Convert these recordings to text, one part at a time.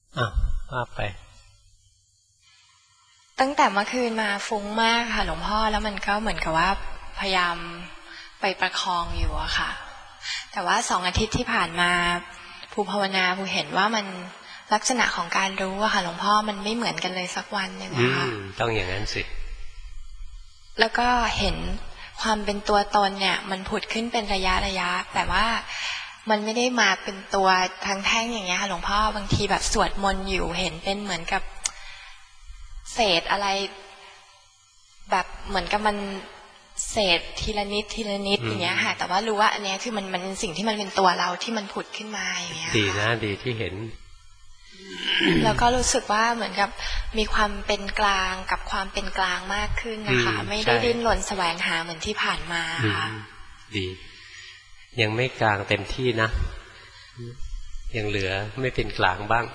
ว่าไปตั้งแต่เมื่อคืนมาฟุ้งมากค่ะหลวงพ่อแล้วมันก็เหมือนกับว่าพยายามไปประคองอยู่อะค่ะแต่ว่า2 อาทิตย์ที่ผ่านมาภูภาวนาภูเห็นว่ามันลักษณะของการรู้อะค่ะหลวงพ่อมันไม่เหมือนกันเลยสักวันหนึ่งนะคะต้องอย่างนั้นสิแล้วก็เห็นความเป็นตัวตนเนี่ยมันผุดขึ้นเป็นระยะแต่ว่ามันไม่ได้มาเป็นตัวทางแท่งอย่างเงี้ยค่ะหลวงพ่อบางทีแบบสวดมนต์อยู่เห็นเป็นเหมือนกับเศษอะไรแบบเหมือนกับมันเศษทีละนิดอย่างเงี้ยค่ะแต่ว่ารู้ว่าอันนี้คือมันเป็นสิ่งที่มันเป็นตัวเราที่มันผุดขึ้นมาอย่างเงี้ยดีนะดีที่เห็นแล้วก็รู้สึกว่าเหมือนกับมีความเป็นกลางกับความเป็นกลางมากขึ้นนะคะไม่ได้ดิ้นรนแสวงหาเหมือนที่ผ่านมาค่ะดียังไม่กลางเต็มที่นะยังเหลือไม่เป็นกลางบ้าง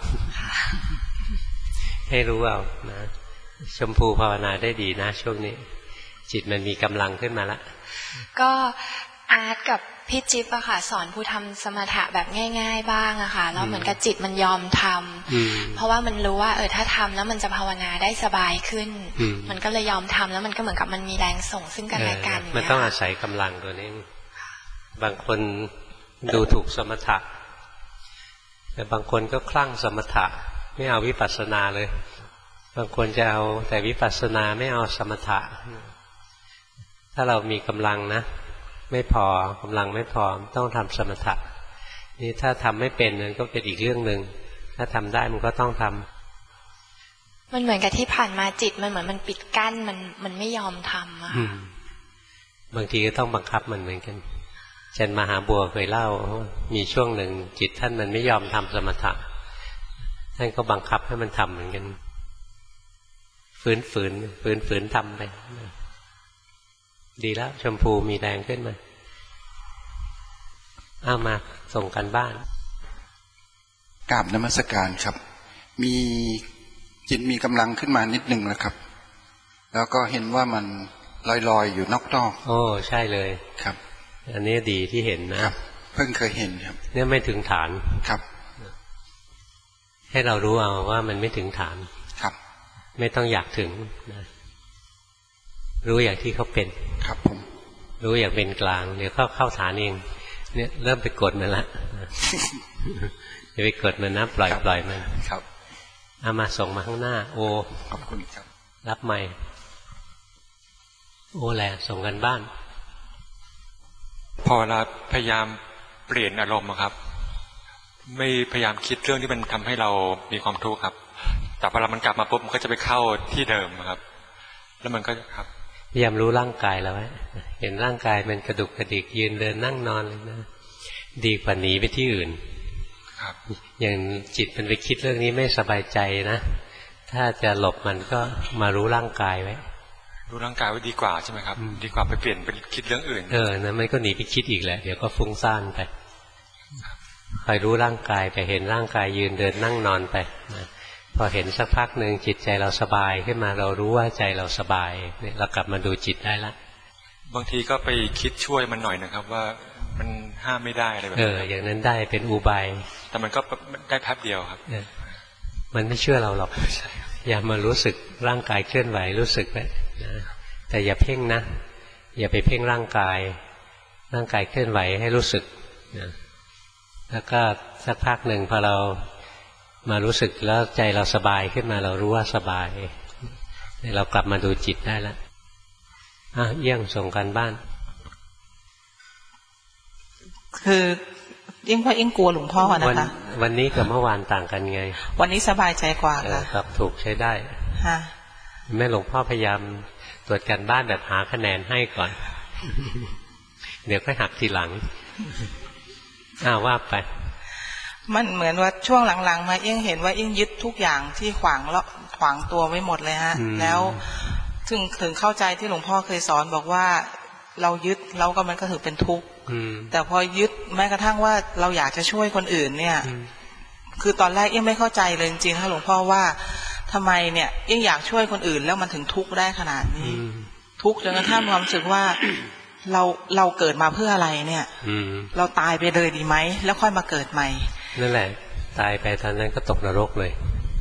ให้รู้เอานะชมพูภาวนาได้ดีนะช่วงนี้จิตมันมีกำลังขึ้นมาละก็อาร์ตกับพี่จิ๊บอะค่ะสอนผู้ทำสมถะแบบง่ายๆบ้างอะค่ะแล้วเหมือนกับจิตมันยอมทำเพราะว่ามันรู้ว่าถ้าทำแล้วมันจะภาวนาได้สบายขึ้นมันก็เลยยอมทำแล้วมันก็เหมือนกับมันมีแรงส่งซึ่งกันและกันมันต้องอาศัยกำลังตัวนี้บางคนดูถูกสมถะแต่บางคนก็คลั่งสมถะไม่เอาวิปัสสนาเลยบางคนจะเอาแต่วิปัสสนาไม่เอาสมถะถ้าเรามีกำลังนะไม่พอกำลังไม่พอต้องทำสมถะนี่ถ้าทำไม่เป็นนั้นก็เป็นอีกเรื่องหนึ่งถ้าทำได้มันก็ต้องทำมันเหมือนกับที่ผ่านมาจิตมันเหมือนมันปิดกั้นมันไม่ยอมทำอะบางทีก็ต้องบังคับมันเหมือนกันอาจารย์มหาบัวเคยเล่ามีช่วงหนึ่งจิตท่านมันไม่ยอมทำสมถะท่านก็บังคับให้มันทำเหมือนกันฝืนทำไปดีแล้วชมพูมีแรงขึ้นมามาส่งกันบ้านกราบนมัสการครับมีจิตมีกำลังขึ้นมานิดนึงแล้วครับแล้วก็เห็นว่ามันลอยอยู่นอกโอ้ใช่เลยครับอันนี้ดีที่เห็นนะครับเพิ่งเคยเห็นครับเนี่ยไม่ถึงฐานครับให้เรารู้เอาว่ามันไม่ถึงฐานครับไม่ต้องอยากถึงนะรู้อย่างที่เขาเป็นครับผมรู้อย่างเป็นกลางเดี๋ยวเข้าฐานเองเนี่ยเริ่มไปกดมันละอย่าไปกดมันนะปล่อยมันครับเอามาส่งมาข้างหน้าโอขอบคุณครับรับใหม่โอแหละส่งกันบ้านพอเราพยายามเปลี่ยนอารมณ์ครับไม่พยายามคิดเรื่องที่มันทำให้เรามีความทุกข์ครับแต่พอมันกลับมาปุ๊บมันก็จะไปเข้าที่เดิมครับแล้วมันก็ครับพยายามรู้ร่างกายแล้วเห็นร่างกายมันกระดุกกระดิกยืนเดินนั่งนอนเลยนะดีกว่าหนีไปที่อื่นครับอย่างจิตมันไปคิดเรื่องนี้ไม่สบายใจนะถ้าจะหลบมันก็มารู้ร่างกายไว้รู้ร่างกายไว้ดีกว่าใช่ไหมครับดีกว่าไปเปลี่ยนไปคิดเรื่องอื่นนะมันก็หนีไปคิดอีกแหละเดี๋ยวก็ฟุ้งซ่านไปคอยรู้ร่างกายไปเห็นร่างกายยืนเดินนั่งนอนไปนะพอเห็นสักพักหนึ่งจิตใจเราสบายขึ้นมาเรารู้ว่าใจเราสบายเนี่ยเรากลับมาดูจิตได้ละบางทีก็ไปคิดช่วยมันหน่อยนะครับว่ามันห้ามไม่ได้อะไรแบบนี้อย่างนั้นได้เป็นอุบายแต่มันก็ได้แป๊บเดียวครับมันไม่เชื่อเราหรอกอย่ามารู้สึกร่างกายเคลื่อนไหวรู้สึกไว้นะแต่อย่าเพ่งนะอย่าไปเพ่งร่างกายเคลื่อนไหวให้รู้สึกนะแล้วก็สักพักหนึ่งพอเรามารู้สึกแล้วใจเราสบายขึ้นมาเรารู้ว่าสบายเรากลับมาดูจิตได้แล้วเยี่ยงส่งกันบ้านคือยิ่งว่ายิ่งกลัวหลวงพ่อนะคะวันนี้กับเมื่อวานต่างกันไงวันนี้สบายใจกว่าค่ะครับถูกใช้ได้แม่หลวงพ่อพยายามตรวจกันบ้านแบบหาคะแนนให้ก่อนเดี๋ยวค่อยหักทีหลังว่าไปมันเหมือนว่าช่วงหลังๆมายิ่งเห็นว่ายิ่งยึดทุกอย่างที่ขวางตัวไว้หมดเลยฮะแล้วถึงเข้าใจที่หลวงพ่อเคยสอนบอกว่าเรายึดเราก็มันก็ถือเป็นทุกข์แต่พอยึดแม้กระทั่งว่าเราอยากจะช่วยคนอื่นเนี่ยคือตอนแรกยิ่งไม่เข้าใจเลยจริงๆค่ะหลวงพ่อว่าทำไมเนี่ยยิ่งอยากช่วยคนอื่นแล้วมันถึงทุกข์ได้ขนาดนี้ทุกข์จนกระทั่งความรู้สึกว่าเราเกิดมาเพื่ออะไรเนี่ยเราตายไปเลยดีไหมแล้วค่อยมาเกิดใหม่นั่นแหละตายไปตอนนั้นก็ตกนรกเลย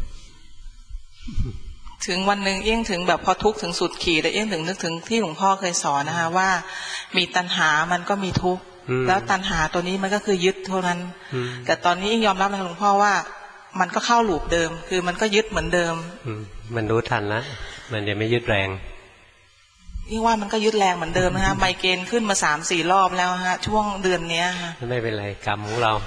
ถึงวันหนึ่งเอี้ยงถึงแบบพอทุกข์ถึงสุดขีดแต่เอี้ยงถึงนึกถึงที่หลวงพ่อเคยสอนนะคะว่ามีตัณหามันก็มีทุกข์แล้วตัณหาตัวนี้มันก็คือยึดเท่านั้นแต่ตอนนี้เอี้ยงยอมรับนะหลวงพ่อว่ามันก็เข้าลูปเดิมคือมันก็ยึดเหมือนเดิมมันรู้ทันแล้วมันจะไม่ยึดแรงนี่ว่ามันก็ยึดแรงเหมือนเดิมนะฮะไมเกรนขึ้นมา3-4 รอบแล้วฮะช่วงเดือนนี้ฮะไม่เป็นไรกรรมของเรา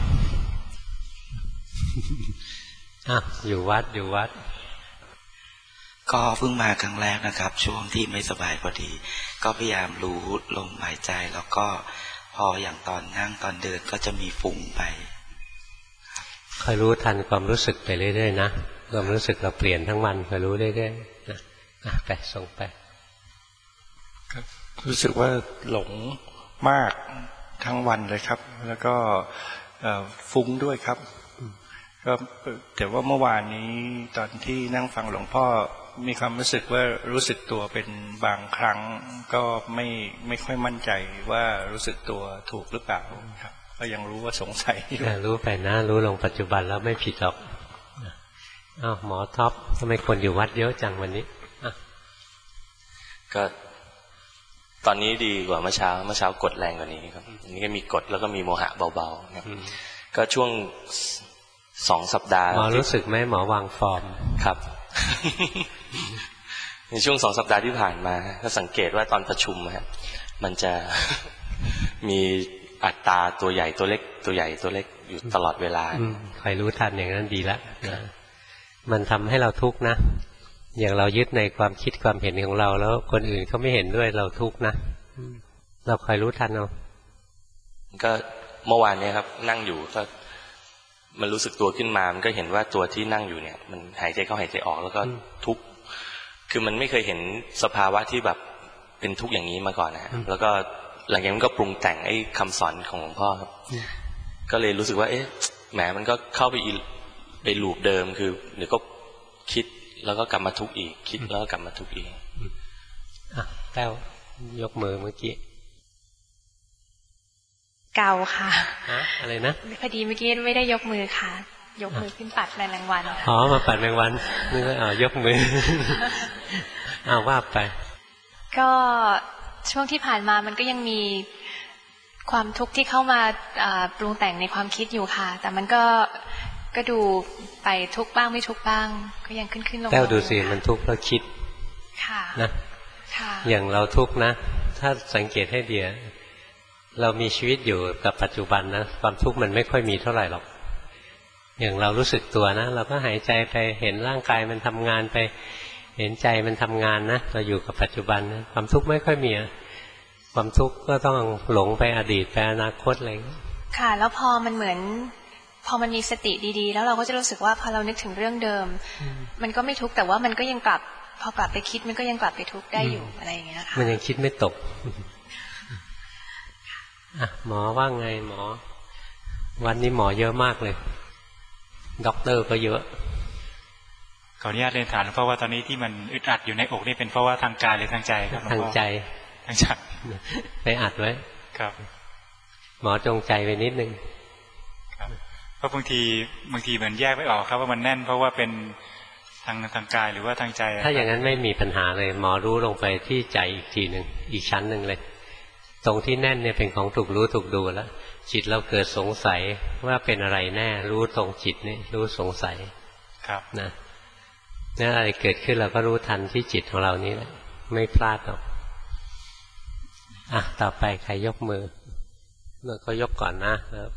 อยู่วัดก็เพิ่งมาครั้งแรกนะครับช่วงที่ไม่สบายพอดีก็พยายามรู้ลมหายใจแล้วก็พออย่างตอนนั่งตอนเดินก็จะมีฟุ้งไปคอยรู้ทันความรู้สึกไปเรื่อยๆนะความรู้สึกเราเปลี่ยนทั้งวันคอยรู้เรื่อยๆนะไปส่งไปรู้สึกว่าหลงมากทั้งวันเลยครับแล้วก็ฟุ้งด้วยครับก็แต่ว่าเมื่อวานนี้ตอนที่นั่งฟังหลวงพ่อมีความรู้สึกว่ารู้สึกตัวเป็นบางครั้งก็ไม่ค่อยมั่นใจว่ารู้สึกตัวถูกหรือเปล่าครับก็ยังรู้ว่าสงสัยอยู่รู้ไปนะรู้ลงปัจจุบันแล้วไม่ผิดหรอกหมอท็อปทำไมคนอยู่วัดเยอะจังวันนี้ก็ตอนนี้ดีกว่าเมื่อเช้ากดแรงกว่านี้ครับอันนี้ก็มีกดแล้วก็มีโมหะเบาๆครับก็ช่วง2 สัปดาห์หมอรู้สึกไหมหมอวางฟอร์มครับในช่วง2 สัปดาห์ที่ผ่านมาก็สังเกตว่าตอนประชุมฮะมันจะมีอัตราตัวใหญ่ตัวเล็กตัวใหญ่ตัวเล็กอยู่ตลอดเวลาใครรู้ทันอย่างนั้นดีแล้วมันทำให้เราทุกข์นะอย่างเรายึดในความคิดความเห็นของเราแล้วคนอื่นเขาไม่เห็นด้วยเราทุกข์นะเราคอยรู้ทันเอาก็เมื่อวานนี้ครับนั่งอยู่ก็มันรู้สึกตัวขึ้นมามันก็เห็นว่าตัวที่นั่งอยู่เนี่ยมันหายใจเข้าหายใจออกแล้วก็ทุกข์คือมันไม่เคยเห็นสภาวะที่แบบเป็นทุกข์อย่างนี้มาก่อนนะแล้วก็หลังจากนั้นก็ปรุงแต่งไอ้คำสอนของหลวงพ่อครับก็เลยรู้สึกว่าแหมมันก็เข้าไปลูปเดิมคือเดี๋ยวก็คิดแล้วก็กลับมาทุกข์อีกคิดแล้วก็กลับมาทุกข์อีกแต้วยกมือเมื่อกี้เก่าค่ะอะไรนะพอดีเมื่อกี้ไม่ได้ยกมือค่ะยกมือขึ้นปัดแมลงวันมาปัดแมลงวันนึกว่ายกมือว่าไปก็ช่วงที่ผ่านมามันก็ยังมีความทุกข์ที่เข้ามาปรุงแต่งในความคิดอยู่ค่ะแต่มันก็ดูไปทุกข์บ้างไม่ทุกข์บ้างก็ยังขึ้นลงแต้วดูสิมันทุกข์เพราะคิดค่ะนะอย่างเราทุกข์นะถ้าสังเกตให้ดีเรามีชีวิตอยู่กับปัจจุบันนะความทุกข์มันไม่ค่อยมีเท่าไหร่หรอกอย่างเรารู้สึกตัวนะเราก็หายใจไปเห็นร่างกายมันทำงานไปเห็นใจมันทำงานนะเราอยู่กับปัจจุบันนะความทุกข์ไม่ค่อยมีความทุกข์ก็ต้องหลงไปอดีตไปอนาคตอะไรค่ะแล้วพอมันมีสติดีๆแล้วเราก็จะรู้สึกว่าพอเรานึกถึงเรื่องเดิมมันก็ไม่ทุกข์แต่ว่ามันก็ยังพอกลับไปคิดมันก็ยังกลับไปทุกข์ได้อยู่อะไรอย่างเงี้ยค่ะมันยังคิดไม่ตกหมอว่าไงหมอวันนี้หมอเยอะมากเลยด็อกเตอร์ก็เยอะขออนุญาตเรียนถามเพราะว่าตอนนี้ที่มันอึดอัดอยู่ในอกนี่เป็นเพราะว่าทางกายหรือทางใจครับทางใจไปอัดไว้ครับหมอจงใจไปนิดนึงครับเพราะบางทีเหมือนแยกไม่ออกครับว่ามันแน่นเพราะว่าเป็นทางกายหรือว่าทางใจถ้าอย่างนั้นไม่มีปัญหาเลยหมอรู้ลงไปที่ใจอีกทีหนึ่งอีกชั้นหนึ่งเลยตรงที่แน่นเนี่ยเป็นของถูกรู้ถูกดูแล้วจิตเราเกิดสงสัยว่าเป็นอะไรแน่รู้ตรงจิตนี่รู้สงสัยครับนะนี่อะไรเกิดขึ้นเราก็รู้ทันที่จิตของเรานี้แหละไม่พลาดหรอกต่อไปใครยกมือเราก็ยกก่อนนะครับ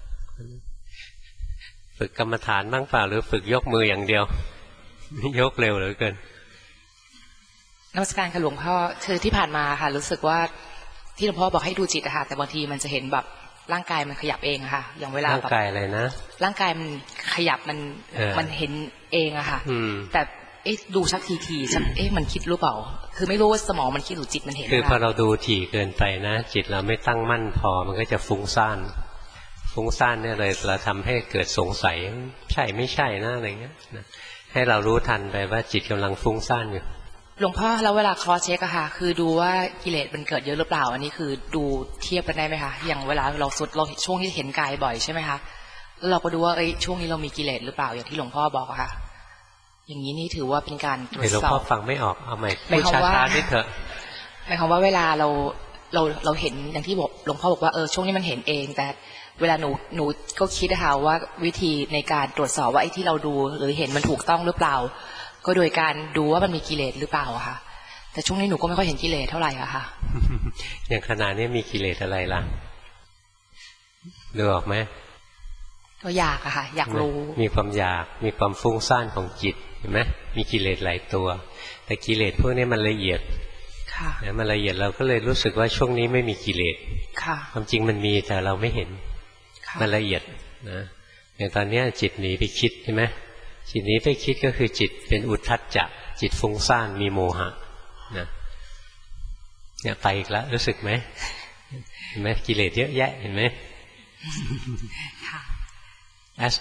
ฝึกกรรมฐานบ้างเปล่าหรือฝึกยกมืออย่างเดียวยกเร็วเหลือเกินนมัสการค่ะหลวงพ่อคือที่ผ่านมาค่ะรู้สึกว่าที่หลวงพ่อบอกให้ดูจิตอะค่ะแต่บางทีมันจะเห็นแบบร่างกายมันขยับเองอะค่ะอย่างเวลาร่างกายอะไรนะร่างกายมันขยับมันเห็นเองอะค่ะแต่ดูสักทีสักมันคิดรู้เปล่าคือไม่รู้ว่าสมองมันคิดหรือจิตมันเห็นคือพอเราดูถี่เกินไปนะจิตเราไม่ตั้งมั่นพอมันก็จะฟุ้งซ่านเนี่ยเลยเราทำให้เกิดสงสัยใช่ไม่ใช่นะอะไรเงี้ยให้เรารู้ทันไปว่าจิตกำลังฟุ้งซ่านอยู่หลวงพ่อแล้วเวลาครอสเช็คอะค่ะคือดูว่ากิเลสมันเกิดเยอะหรือเปล่าอันนี้คือดูเทียบกันได้ไหมคะอย่างเวลาเราช่วงที่เห็นกายบ่อยใช่ไหมคะแล้วเราก็ดูว่าช่วงนี้เรามีกิเลสหรือเปล่าอย่างที่หลวงพ่อบอกอะค่ะอย่างนี้นี่ถือว่าเป็นการตรวจสอบหลวงพ่อฟังไม่ออกเอาใหม่พูดช้าๆนิดเถอะหมายความว่าเวลาเราเห็นอย่างที่บอกหลวงพ่อบอกว่าช่วงนี้มันเห็นเองแต่เวลาหนูก็คิดนะคะว่าวิธีในการตรวจสอบว่าไอ้ที่เราดูหรือเห็นมันถูกต้องหรือเปล่าก็โดยการดูว่ามันมีกิเลสหรือเปล่าอะค่ะแต่ช่วงนี้หนูก็ไม่ค่อยเห็นกิเลสเท่าไหร่อะค่ะอย่างขณะนี้มีกิเลสอะไรล่ะดูออกไหมก็อยากอะค่ะอยากรู้มีความอยากมีความฟุ้งซ่านของจิตเห็นไหมมีกิเลสหลายตัวแต่กิเลสพวกนี้มันละเอียดค่ะมันละเอียดเราก็เลยรู้สึกว่าช่วงนี้ไม่มีกิเลสค่ะความจริงมันมีแต่เราไม่เห็นมันละเอียดนะอย่างตอนนี้จิตหนีไปคิดใช่ไหมจิตหนีไปคิดก็คือจิตเป็นอุทธัจจะจิตฟุ้งซ่านมีโมหะนะเนี่ยไปอีกแล้วรู้สึกไหมเห็นไหมกิเลสเยอะแยะเห็นไหมค่ะแอส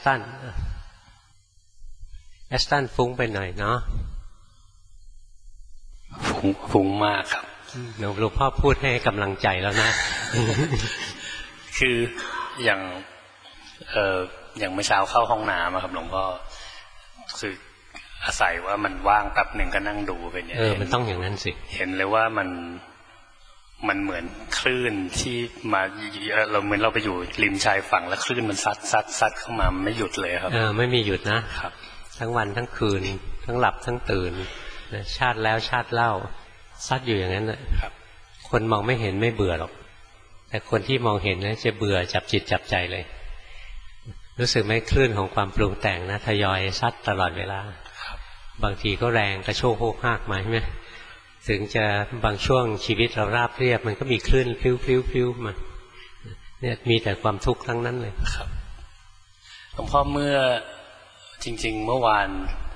ตันฟุ้งไปหน่อยเนาะฟุ้งมากครับหลวงพ่อพูดให้กำลังใจแล้วนะคืออย่างเมื่อเช้าเข้าห้องน้ำครับหลวงพ่อคืออาศัยว่ามันว่างแป๊บหนึ่งก็นั่งดูไปเนี่ยมันต้องอย่างนั้นสิเห็นเลยว่ามันเหมือนคลื่นที่มาเราเหมือนเราไปอยู่ริมชายฝั่งแล้วคลื่นมันซัดเข้ามาไม่หยุดเลยครับไม่มีหยุดนะครับทั้งวันทั้งคืนทั้งหลับทั้งตื่นชาติแล้วชาติเล่าซัดอยู่อย่างนั้นนะครับคนมองไม่เห็นไม่เบื่อหรอกแต่คนที่มองเห็นนะจะเบื่อจับจิตจับใจเลยรู้สึกไหมคลื่นของความปรุงแต่งนะทยอยซัดตลอดเวลาบางทีก็แรงกระโชกโฮกฮากมาใช่ไหมถึงจะบางช่วงชีวิตเราราบเรียบมันก็มีคลื่นพลิ้วมาเนี่ยมีแต่ความทุกข์ทั้งนั้นเลยครับหลวงพ่อเมื่อจริงๆเมื่อวาน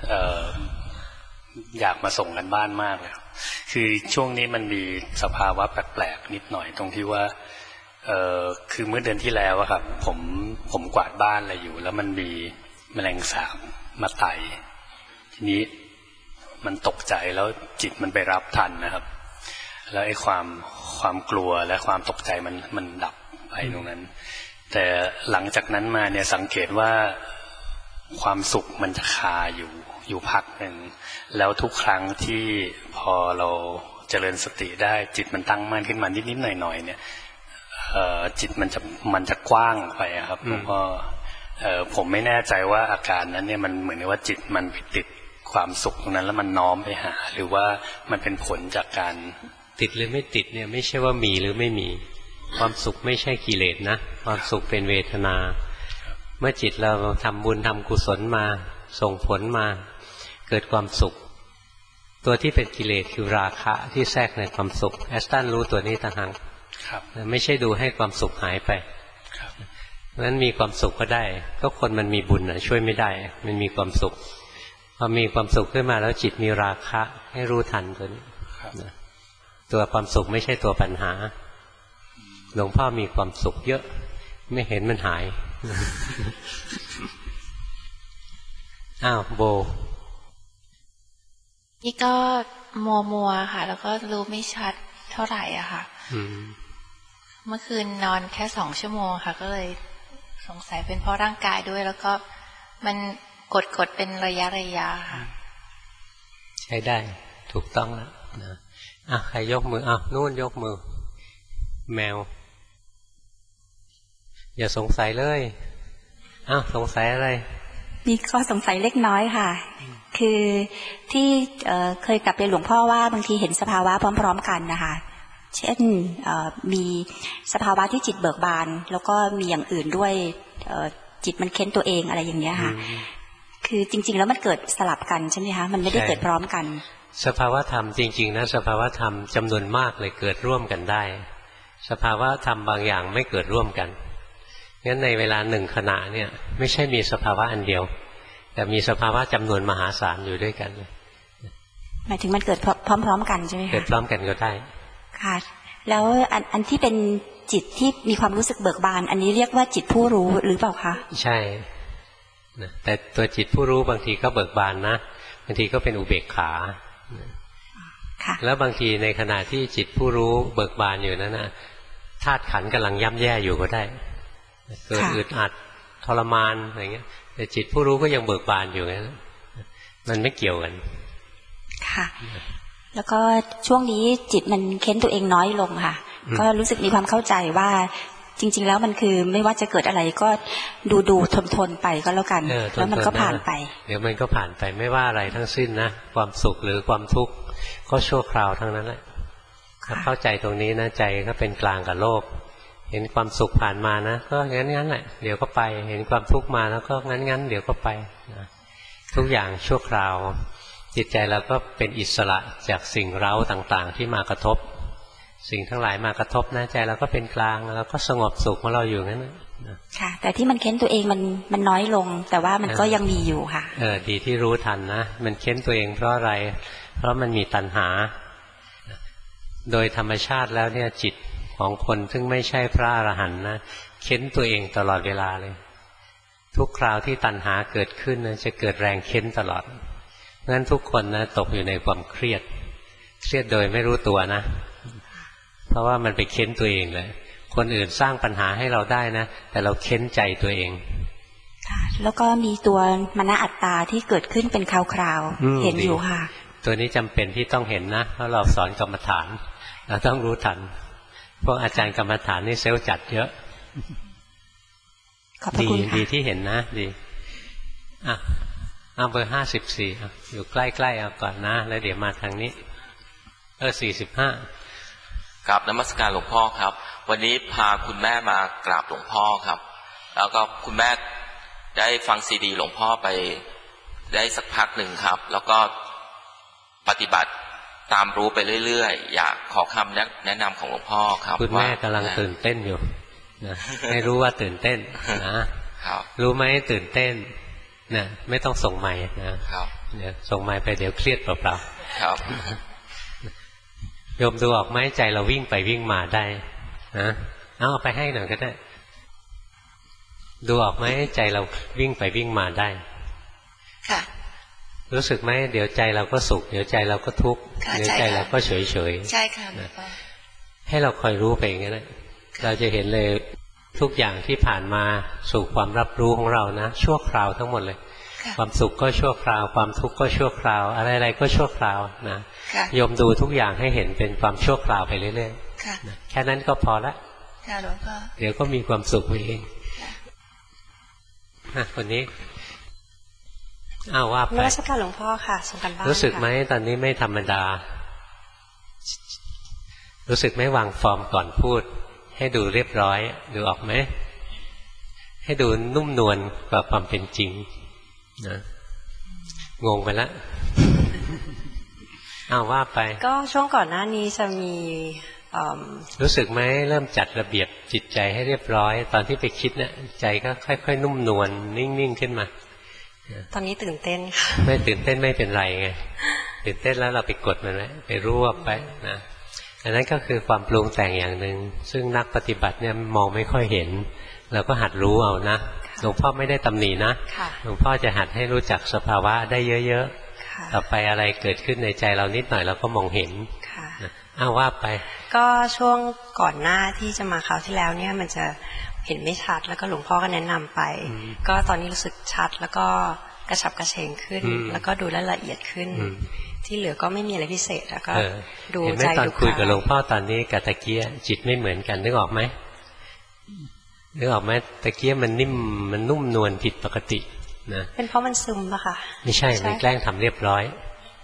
อยากมาส่งกันบ้านมากเลยคือช่วงนี้มันมีสภาวะแปลกๆนิดหน่อยตรงที่ว่าคือเมื่อเดือนที่แล้วครับผมกวาดบ้านอะไรอยู่แล้วมันมีแมลงสาบมาไต่ทีนี้มันตกใจแล้วจิตมันไปรับทันนะครับแล้วไอ้ความกลัวและความตกใจมันดับไปตรงนั้นแต่หลังจากนั้นมาเนี่ยสังเกตว่าความสุขมันจะคาอยู่พักหนึ่งแล้วทุกครั้งที่พอเราเจริญสติได้จิตมันตั้งมั่นขึ้นมานิดๆหน่อยๆเนี่ยจิตมันจะกว้างไปครับหลวงพ่อผมไม่แน่ใจว่าอาการนั้นเนี่ยมันเหมือนว่าจิตมันไปติดความสุขตรงนั้นแล้วมันน้อมไปหาหรือว่ามันเป็นผลจากการติดหรือไม่ติดเนี่ยไม่ใช่ว่ามีหรือไม่มีความสุขไม่ใช่กิเลสนะความสุขเป็นเวทนาเมื่อจิตเราทำบุญทำกุศลมาส่งผลมาเกิดความสุขตัวที่เป็นกิเลสคือราคะที่แทรกในความสุขแอสตันรู้ตัวนี้ต่างหากไม่ใช่ดูให้ความสุขหายไปเพราะฉะนั้นมีความสุขก็ได้ก็คนมันมีบุญช่วยไม่ได้มันมีความสุขพอมีความสุขขึ้นมาแล้วจิตมีราคะให้รู้ทันตัวนี้ตัวความสุขไม่ใช่ตัวปัญหาหลวงพ่อมีความสุขเยอะไม่เห็นมันหายอ้าวโบนี่ก็มัวค่ะแล้วก็รู้ไม่ชัดเท่าไหร่อะค่ะเมื่อคืนนอนแค่2 ชั่วโมงค่ะก็เลยสงสัยเป็นเพราะร่างกายด้วยแล้วก็มันกดเป็นระยะค่ะใช้ได้ถูกต้องแล้วนะใครยกมือนู่นยกมือแมวอย่าสงสัยเลยสงสัยอะไรมีข้อสงสัยเล็กน้อยค่ะคือที่เคยกลับไปหลวงพ่อว่าบางทีเห็นสภาวะพร้อมๆกันนะคะเช่นมีสภาวะที่จิตเบิกบานแล้วก็มีอย่างอื่นด้วยจิตมันเค้นตัวเองอะไรอย่างเงี้ยค่ะคือจริงๆแล้วมันเกิดสลับกันใช่ไหมคะมันไม่ได้เกิดพร้อมกันสภาวะธรรมจริงๆนะสภาวะธรรมจำนวนมากเลยเกิดร่วมกันได้สภาวะธรรมบางอย่างไม่เกิดร่วมกันงั้นในเวลา1 ขณะเนี่ยไม่ใช่มีสภาวะอันเดียวแต่มีสภาวะจำนวนมหาศาลอยู่ด้วยกันหมายถึงมันเกิดพร้อมๆกันใช่ไหมคะเกิดพร้อมกันก็ได้ค่ะแล้วอันที่เป็นจิตที่มีความรู้สึกเบิกบานอันนี้เรียกว่าจิตผู้รู้หรือเปล่าคะใช่แต่ตัวจิตผู้รู้บางทีก็เบิกบานนะบางทีก็เป็นอุเบกขาแล้วบางทีในขณะที่จิตผู้รู้เบิกบานอยู่นั้นนะธาตุขันธ์กำลังย่ำแย่อยู่ก็ได้เกิดอึดอัดทรมานอะไรเงี้ยแต่จิตผู้รู้ก็ยังเบิกบานอยู่งั้นมันไม่เกี่ยวกันค่ะแล้วก็ช่วงนี้จิตมันเค้นตัวเองน้อยลงค่ะก็รู้สึกมีความเข้าใจว่าจริงๆแล้วมันคือไม่ว่าจะเกิดอะไรก็ดูทนไปก็แล้วกันแล้วมันก็ผ่านไปเดี๋ยวมันก็ผ่านไปไม่ว่าอะไรทั้งสิ้นนะความสุขหรือความทุกข์ก็ชั่วคราวทั้งนั้นแหละถ้าเข้าใจตรงนี้นะใจก็เป็นกลางกับโลกเห็นความสุขผ่านมานะก็งั้นแหละเดี๋ยวก็ไปเห็นความทุกข์มาแล้วก็งั้นเดี๋ยวก็ไปนะทุกอย่างชั่วคราวจิตใจเราก็เป็นอิสระจากสิ่งเร้าต่างๆที่มากระทบสิ่งทั้งหลายมากระทบนะใจเราก็เป็นกลางแล้วก็สงบสุขของเราอยู่งั้นนะค่ะแต่ที่มันเค้นตัวเองมันน้อยลงแต่ว่ามันก็ยังมีอยู่ค่ะดีที่รู้ทันนะมันเค้นตัวเองเพราะอะไรเพราะมันมีตัณหาโดยธรรมชาติแล้วเนี่ยจิตของคนซึ่งไม่ใช่พระอรหันต์นะเค้นตัวเองตลอดเวลาเลยทุกคราวที่ตัณหาเกิดขึ้นนะจะเกิดแรงเค้นตลอดงั้นทุกคนนะตกอยู่ในความเครียดโดยไม่รู้ตัวนะเพราะว่ามันไปเค้นตัวเองเลยคนอื่นสร้างปัญหาให้เราได้นะแต่เราเค้นใจตัวเองค่ะแล้วก็มีตัวมนอัตตาที่เกิดขึ้นเป็นคราวๆเห็นอยู่ค่ะตัวนี้จำเป็นที่ต้องเห็นนะเพราะเราสอนกรรมฐานเราต้องรู้ทันพวกอาจารย์กรรมฐานนี่เซลล์จัดเยอะดีที่เห็นนะดีเอาเบอร์54อยู่ใกล้ๆเอาก่อนนะแล้วเดี๋ยวมาทางนี้45 กราบนมัสการหลวงพ่อครับวันนี้พาคุณแม่มากราบหลวงพ่อครับแล้วก็คุณแม่ได้ฟังซีดีหลวงพ่อไปได้สักพักหนึ่งครับแล้วก็ปฏิบัติตามรู้ไปเรื่อยๆอยากขอคำแนะนำของหลวงพ่อครับคุณแม่กำลังตื่นเต้นอยู่นะให้รู้ว่าตื่นเต้นนะรู้ไหมตื่นเต้นนะไม่ต้องส่งไมค์นะเดี๋ยวส่งไมค์ไปเดี๋ยวเครียดเปล่าๆโยมดูออกไหมใจเราวิ่งไปวิ่งมาได้นะเอาไปให้หน่อยก็ได้ดูออกไหมใจเราวิ่งไปวิ่งมาได้ค่ะรู้สึกไหมเดี๋ยวใจเราก็สุขเดี๋ยวใจเราก็ทุกข์เดี๋ยวใจเราก็เฉยเฉยใช่ค่ะให้เราคอยรู้ไปอย่างนั้นเราจะเห็นเลยทุกอย่างที่ผ่านมาสู่ความรับรู้ของเรานะชั่วคราวทั้งหมดเลยความสุขก็ชั่วคราวความทุกข์ก็ชั่วคราวอะไรๆก็ชั่วคราวนะโยมดูทุกอย่างให้เห็นเป็นความชั่วคราวไปเรื่อยๆแค่นั้นก็พอละค่ะหลวงพ่อเดี๋ยวก็มีความสุขเองคนนี้ว่าไปนมัสการหลวงพ่อค่ะส่งกันบ้านรู้สึกไหมตอนนี้ไม่ธรรมดารู้สึกไหมวางฟอร์มก่อนพูดให้ดูเรียบร้อยดูออกไหมให้ดูนุ่มนวลกว่าความเป็นจริงนะงงไปแล้วว่าไปก็ช่วงก่อนหน้านี้จะมีรู้สึกไหมเริ่มจัดระเบียบจิตใจให้เรียบร้อยตอนที่ไปคิดเนี่ยใจก็ค่อยๆนุ่มนวลนิ่งๆขึ้นมาตอนนี้ตื่นเต้นค่ะไม่ตื่นเต้นไม่เป็นไรไงตื่นเต้นแล้วเราไปกดมันไว้ไปรวบไปนะอันนั้นก็คือความปรุงแต่งอย่างหนึ่งซึ่งนักปฏิบัติเนี่ยมองไม่ค่อยเห็นเราก็หัดรู้เอานะหลวงพ่อไม่ได้ตำหนินะหลวงพ่อจะหัดให้รู้จักสภาวะได้เยอะๆต่อไปอะไรเกิดขึ้นในใจเรานิดหน่อยเราก็มองเห็นว่าไปก็ช่วงก่อนหน้าที่จะมาคราวที่แล้วเนี่ยมันจะเห็นไม่ชัดแล้วก็หลวงพ่อก็แนะนำไปก็ตอนนี้รู้สึกชัดแล้วก็กระฉับกระเฉงขึ้นแล้วก็ดูละเอียดขึ้นที่เหลือก็ไม่มีอะไรพิเศษแล้วก็ดูใจตอนคุยกับหลวงพ่อตอนนี้กับตะเกียจิตไม่เหมือนกันนึกออกไหมนึกออกไหมตะเกียมันนิ่มมันนุ่มนวลผิดปกตินะเป็นเพราะมันซึมปะคะไม่ใช่มันแกล้งทำเรียบร้อย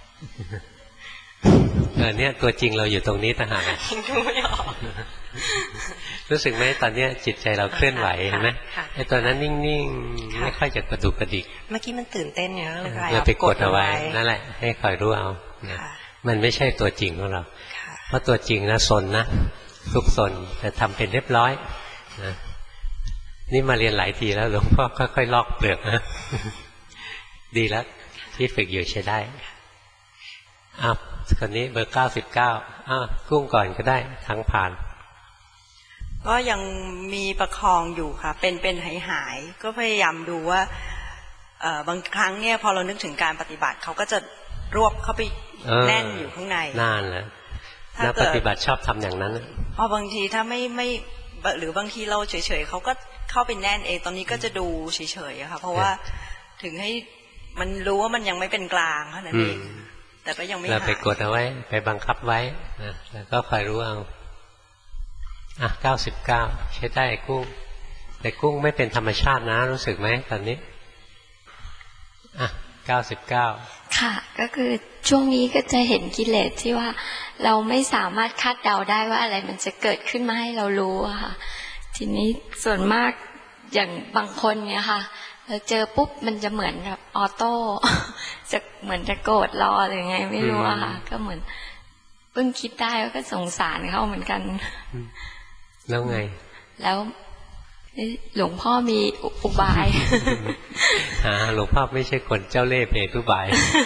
เนี่ยตัวจริงเราอยู่ตรงนี้ต่างหากดูไม่ออกรู้สึกไหมตอนนี้จิตใจเราเคลื่อนไหวเห็นไหมไอ้ตอนนั้นนิ่งๆไม่ค่อยจะกระดุกกระดิกเมื่อกี้มันตื่นเต้นเนี่ยเราไปกดเอาไว้นั่นแหละให้คอยรู้เอามันไม่ใช่ตัวจริงของเราเพราะตัวจริงนะซนนะทุกซนแต่ทำเป็นเรียบร้อยนะนี่มาเรียนหลายทีแล้วหลวงพ่อค่อยๆลอกเปลือกนะดีแล้วที่ฝึกอยู่ใช้ได้คนนี้เบอร์99กุ้งก่อนก็ได้ทั้งผ่านก็ยังมีประคองอยู่ค่ะเป็นหายก็พยายามดูว่าบางครั้งเนี่ยพอเรานึกถึงการปฏิบัติเขาก็จะรวบเข้าไปแน่นอยู่ข้างในนั่นแหละนักปฏิบัติชอบทำอย่างนั้นพอบางทีถ้าไม่หรือบางทีเราเฉยๆเขาก็เข้าไปแน่นเองตอนนี้ก็จะดูเฉยๆค่ะเพราะว่าถึงให้มันรู้ว่ามันยังไม่เป็นกลางเท่านั้นเองแต่ก็ยังไม่หายเราไปกดเอาไว้ไปบังคับไว้นะแล้วก็คอยรู้เอา99ใช้ได้กุ้งแต่กุ้งไม่เป็นธรรมชาตินะรู้สึกไหมตอนนี้99 ค่ะก็คือช่วงนี้ก็จะเห็นกิเลสที่ว่าเราไม่สามารถคาดเดาได้ว่าอะไรมันจะเกิดขึ้นมาให้เรารู้อะค่ะทีนี้ส่วนมากอย่างบางคนเนี่ยค่ะเราเจอปุ๊บมันจะเหมือนแบบออโต้จะเหมือนจะโกรธรอหรือไงไม่รู้อะค่ะก็เหมือนเพิ่งคิดได้ก็สงสารเขาเหมือนกันแล้วไงแล้วหลวงพ่อมีอุบายหลวงพ่อไม่ใช่คนเจ้าเล่ห์เพทุบาย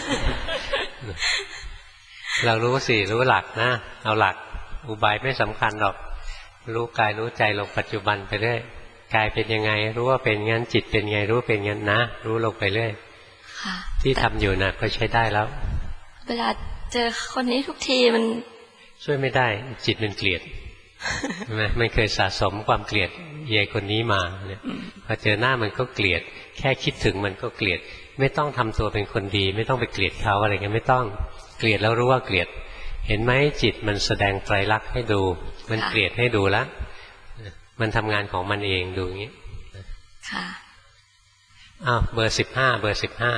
เรารู้สิรู้หลักนะเอาหลักอุบายไม่สำคัญหรอกรู้กายรู้ใจลงปัจจุบันไปเรื่อยกายเป็นยังไงรู้ว่าเป็นงั้นจิตเป็นไงรู้เป็นงั้นนะรู้ลงไปเรื่อยที่ทำอยู่นะก็ใช้ได้แล้วเวลาเจอคนนี้ทุกทีมันช่วยไม่ได้จิตมันเกลียดใช่ไหมมันเคยสะสมความเกลียดยายคนนี้มาเนี่ยพอเจอหน้ามันก็เกลียดแค่คิดถึงมันก็เกลียดไม่ต้องทำตัวเป็นคนดีไม่ต้องไปเกลียดเขาอะไรเงี้ยไม่ต้องเกลียดแล้วรู้ว่าเกลียดเห็นไหมจิตมันแสดงไตรลักษณ์ให้ดูมันเกลียดให้ดูแล้วมันทำงานของมันเองดูอย่างนี้ค่ะเบอร์15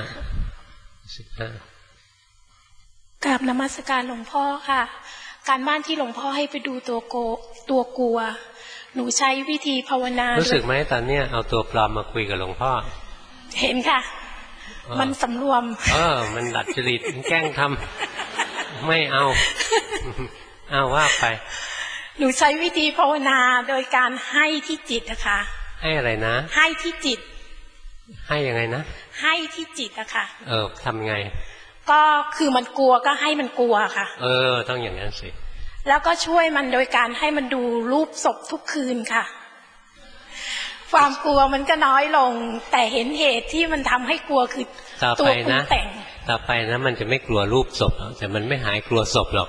กราบนมัสการหลวงพ่อค่ะการบ้านที่หลวงพ่อให้ไปดูตัวกลัวหนูใช้วิธีภาวนารู้สึกไหมตอนเนี้ยเอาตัวปลอมมาคุยกับหลวงพ่อเห็นค่ะมันสำรวมมันดัดจริตแกล้งทำไม่เอาว่าไปหนูใช้วิธีภาวนาโดยการให้ที่จิตนะคะให้อะไรนะให้ที่จิตให้ยังไงนะให้ที่จิตนะคะทำไงก็คือมันกลัวก็ให้มันกลัวค่ะต้องอย่างนั้นสิแล้วก็ช่วยมันโดยการให้มันดูรูปศพทุกคืนค่ะความกลัวมันก็น้อยลงแต่เห็นเหตุที่มันทำให้กลัวคือตัวปรุงแต่งต่อไปนะมันจะไม่กลัวรูปศพแต่มันไม่หายกลัวศพหรอก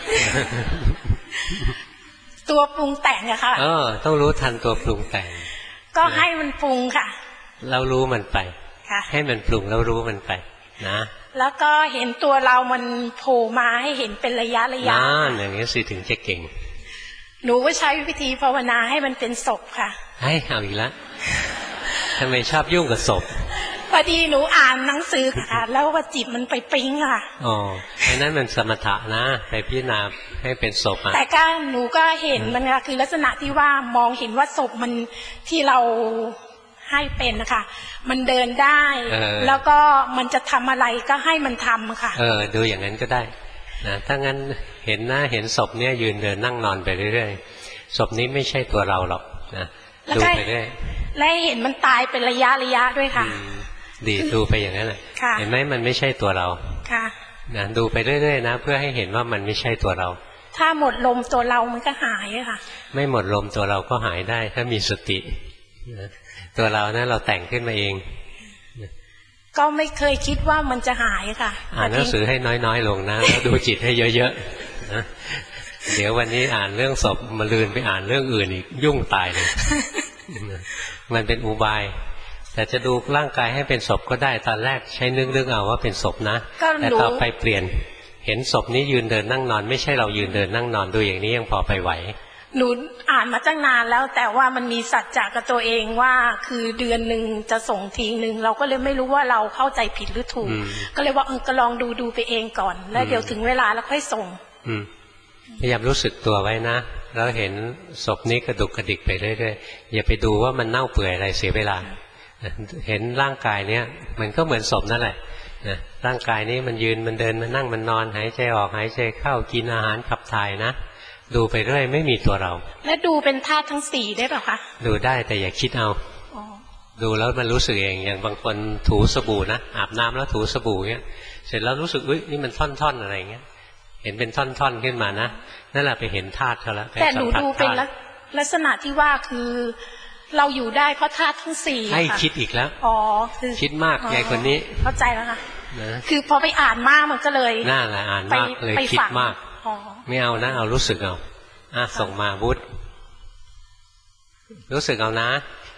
ตัวปรุงแต่งอะค่ะต้องรู้ทันตัวปรุงแต่งก็ให้มันปรุงค่ะแล้วรู้มันไปให้มันปรุงแล้วรู้มันไปนะแล้วก็เห็นตัวเรามันโผล่มาให้เห็นเป็นระยะอย่างนี้สิถึงจะเก่งหนูก็ใช้วิธีภาวนาให้มันเป็นศพค่ะเอาอีกแล้วทำไมชอบยุ่งกับศพพอดีหนูอ่านหนังสือค่ะแล้วว่าจิตมันไปปิ๊งค่ะอันนั้นมันสมถะนะไปพิจารณาให้เป็นศพแต่ก็หนูก็เห็นมันคือลักษณะที่ว่ามองเห็นว่าศพมันที่เราให้เป็นนะคะมันเดินได้แล้วก็มันจะทำอะไรก็ให้มันทำค่ะดูอย่างนั้นก็ได้นะถ้างั้นเห็นหน้าเห็นศพเนี่ยยืนเดินนั่งนอนไปเรื่อยๆศพนี้ไม่ใช่ตัวเราหรอกนะดูไปเรื่อยและเห็นมันตายเป็นระยะด้วยค่ะดีดูไปอย่างนั้นแหละเห็นไหมมันไม่ใช่ตัวเราค่ะนะดูไปเรื่อยๆนะเพื่อให้เห็นว่ามันไม่ใช่ตัวเราถ้าหมดลมตัวเรามันก็หายค่ะไม่หมดลมตัวเราก็หายได้ถ้ามีสติตัวเรานะเราแต่งขึ้นมาเองก็ไม่เคยคิดว่ามันจะหายค่ะอ่านหนังสือให้น้อยๆลงนะแล้วดูจิตให้เยอะๆนะเดี๋ยววันนี้อ่านเรื่องศพมาลืนไปอ่านเรื่องอื่นอีกยุ่งตายเลยมันเป็นอุบายแต่จะดูร่างกายให้เป็นศพก็ได้ตอนแรกใช้นึกเอาว่าเป็นศพนะแต่ต่อไปเปลี่ยนเห็นศพนี้ยืนเดินนั่งนอนไม่ใช่เรายืนเดินนั่งนอนดูอย่างนี้ยังพอไปไหวหนูอ่านมาตั้งนานแล้วแต่ว่ามันมีสัจจะกับตัวเองว่าคือเดือนหนึ่งจะส่งทีนึงเราก็เลยไม่รู้ว่าเราเข้าใจผิดหรือถูกก็เลยว่าก็ลองดูไปเองก่อนแล้วเดี๋ยวถึงเวลาแล้วค่อยส่งพยายามรู้สึกตัวไว้นะแล้วเห็นศพนี้กระดุกกระดิกไปเรื่อยๆอย่าไปดูว่ามันเน่าเปื่อยอะไรเสียเวลาเห็นร่างกายเนี้ยมันก็เหมือนศพนั่นแหละร่างกายนี้มันยืนมันเดินมันนั่งมันนอนหายใจออกหายใจเข้ากินอาหารขับถ่ายนะดูไปเรื่อยไม่มีตัวเราและดูเป็นธาตุทั้งสี่ได้ป่ะคะดูได้แต่อย่าคิดเอาดูแล้วมันรู้สึกเองอย่างบางคนถูสบู่นะอาบน้ำแล้วถูสบู่เงี้ยเสร็จแล้วรู้สึกนี่มันท่อนๆอะไรเงี้ยเห็นเป็นท่อนๆขึ้นมานะนั่นแหละไปเห็นธาตุเขาแล้วแต่หนูดูเป็นลักษณะที่ว่าคือเราอยู่ได้เพราะธาตุทั้งสี่ให้คิดอีกแล้วคือคิดมากใหญ่คนนี้เข้าใจแล้วค่ะคือพอไปอ่านมากมันก็เลยน่าแหละอ่านมากเลยคิดมากไม่เอานะเอารู้สึกเอาส่งมาวุฒิรู้สึกเอานะ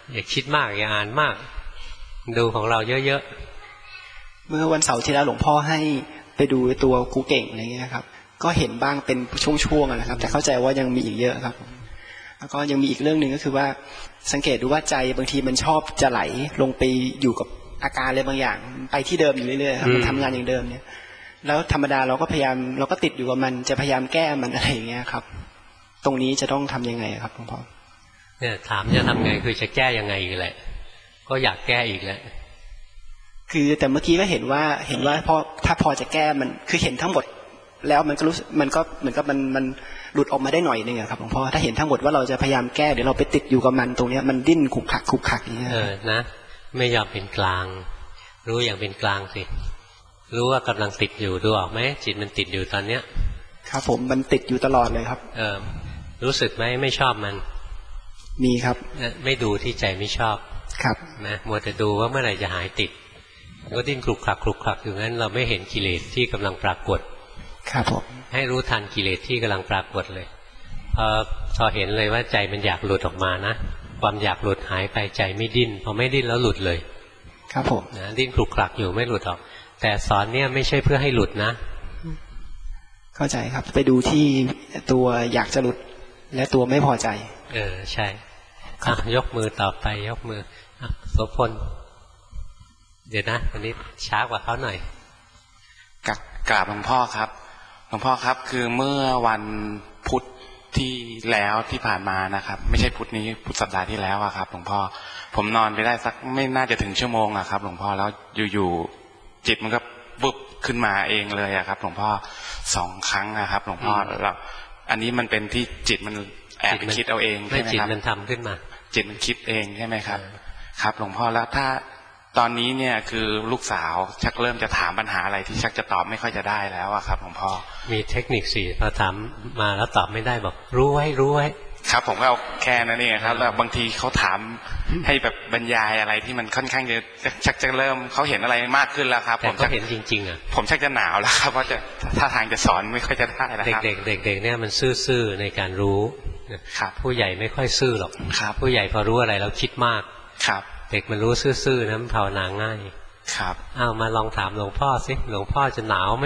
อย่าคิดมากอย่าอ่านมากดูของเราเยอะๆเมื่อวันเสาร์ที่แล้วหลวงพ่อให้ไปดูตัวครูเก่งอะไรเงี้ยครับก็เห็นบ้างเป็นช่วงๆนะครับแต่เข้าใจว่ายังมีอีกเยอะครับแล้วก็ยังมีอีกเรื่องหนึ่งก็คือว่าสังเกตดูว่าใจบางทีมันชอบจะไหลลงไปอยู่กับอาการอะไรบางอย่างไปที่เดิมอยู่เรื่อยๆครับมันทำงานอย่างเดิมเนี่ยแล้วธรรมดาเราก็พยายามเราก็ติดอยู่กับมันจะพยายามแก้มันอะไรอย่างเงี้ยครับตรงนี้จะต้องทำยังไงครับหลวงพ่อเนี่ยถามจะทำไงคือจะแก้ยังไงอีกแหละก็อยากแก้อีกแหละคือแต่เมื่อกี้ก็เห็นว่าถ้าพอจะแก้มันคือเห็นทั้งหมดแล้วมันก็รู้มันก็เหมือนกับมันหลุดออกมาได้หน่อยนึงครับหลวงพ่อถ้าเห็นทั้งหมดว่าเราจะพยายามแก้เดี๋ยวเราไปติดอยู่กับมันตรงนี้มันดิ้นขุกขักอย่างเงี้ยนะไม่ยอมเป็นกลางรู้อย่างเป็นกลางสิรู้ว่ากำลังติดอยู่ดูออกไหมจิตมันติดอยู่ตอนเนี้ยครับผมมันติดอยู่ตลอดเลยครับรู้สึกไหมไม่ชอบมันมีครับไม่ดูที่ใจไม่ชอบครับนะมัวแต่ดูว่าเมื่อไหร่จะหายติดก็ดิ้นคลุกคลักอยู่งั้นเราไม่เห็นกิเลสที่กำลังปรากฏครับผมให้รู้ทันกิเลสที่กำลังปรากฏเลยพอเห็นเลยว่าใจมันอยากหลุดออกมานะความอยากหลุดหายไปใจไม่ดิ้นพอไม่ดิ้นแล้วหลุดเลยครับผมนะดิ้นคลุกคลักอยู่ไม่หลุดออกแต่สอนเนี่ยไม่ใช่เพื่อให้หลุดนะเข้าใจครับไปดูที่ตัวอยากจะหลุดและตัวไม่พอใจใช่ยกมือต่อไปยกมือโสพลเดี๋ยวนะวันนี้ช้ากว่าเขาหน่อยกราบหลวงพ่อครับหลวงพ่อครับคือเมื่อวันพุธที่แล้วที่ผ่านมานะครับไม่ใช่พุธนี้พุธสัปดาห์ที่แล้วอะครับหลวงพ่อผมนอนไปได้สักไม่น่าจะถึงชั่วโมงอะครับหลวงพ่อแล้วอยู่ๆจิตมันก็วุบขึ้นมาเองเลยอะครับหลวงพ่อ2 ครั้งนะครับหลวงพ่อแล้วอันนี้มันเป็นที่จิตมันแอบคิดเอาเองใช่ไหมครับจิตมันทำขึ้นมาจิตมันคิดเองใช่ไหมครับครับหลวงพ่อแล้วถ้าตอนนี้เนี่ยคือลูกสาวชักเริ่มจะถามปัญหาอะไรที่ชักจะตอบไม่ค่อยจะได้แล้วอะครับหลวงพ่อมีเทคนิค4พอถามมาแล้วตอบไม่ได้บอกรู้ไว้ครับผมก็เอาแค่นั้นเองครับแล้วบางทีเขาถามให้แบบบรรยายอะไรที่มันค่อนข้างจะชักจะเริ่มเขาเห็นอะไรมากขึ้นแล้วครับผมชักเห็นจริงๆอ่ะผมชักจะหนาวแล้วครับว่าจะท่าทางจะสอนไม่ค่อยจะได้แล้วครับเด็กเนี่ยมันซื่อๆในการรู้ผู้ใหญ่ไม่ค่อยซื่อหรอกผู้ใหญ่พอรู้อะไรแล้วคิดมากเด็กมันรู้ซื่อๆนะมันภาวนาง่ายครับมาลองถามหลวงพ่อสิหลวงพ่อจะหนาวไหม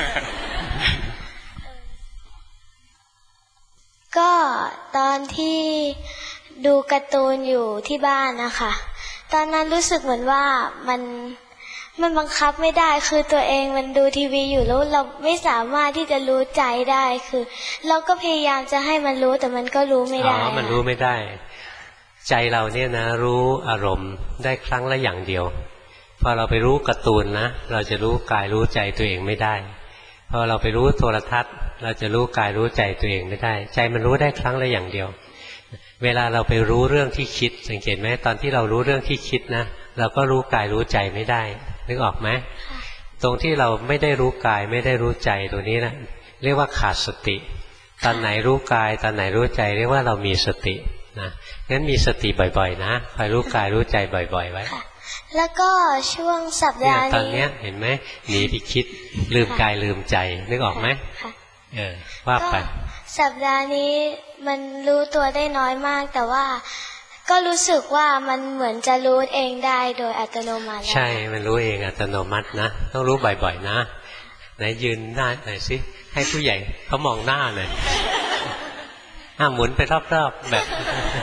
ก็ตอนที่ดูการ์ตูนอยู่ที่บ้านนะคะตอนนั้นรู้สึกเหมือนว่ามันบังคับไม่ได้คือตัวเองมันดูทีวีอยู่แล้วเราไม่สามารถที่จะรู้ใจได้คือเราก็พยายามจะให้มันรู้แต่มันก็รู้ไม่ได้มันรู้ไม่ได้ใจเราเนี่ยนะรู้อารมณ์ได้ครั้งละอย่างเดียวพอเราไปรู้การ์ตูนนะเราจะรู้กายรู้ใจตัวเองไม่ได้พอเราไปรู้โทรทัศน์เราจะรู้กายรู้ใจตัวเองไม่ได้ใจมันรู้ได้ครั้งละอย่างเดียวเวลาเราไปรู้เรื่องที่คิดสังเกตไหมตอนที่เรารู้เรื่องที่คิดนะเราก็รู้กายรู้ใจไม่ได้นึกออกไหมตรงที่เราไม่ได้รู้กายไม่ได้รู้ใจตัวนี้นะเรียกว่าขาดสติตอนไหนรู้กายตอนไหนรู้ใจเรียกว่าเรามีสตินะงั้นมีสติบ่อยๆนะคอยรู้กายรู้ใจบ่อยๆไว้แล้วก็ช่วงสัปดาห์นี้ตอนนี้เห็นไหมหนีไปคิดลืมกายลืมใจนึกออกไหมว่าไปสัปดาห์นี้มันรู้ตัวได้น้อยมากแต่ว่าก็รู้สึกว่ามันเหมือนจะรู้เองได้โดยอัตโนมัติใช่มันรู้เองอัตโนมัตินะต้องรู้บ่อยๆนะไหนยืนหน้าหน่อยสิให้ผู้ใหญ่เขามองหน้าหน่อยหมุนไปรอบๆแบบ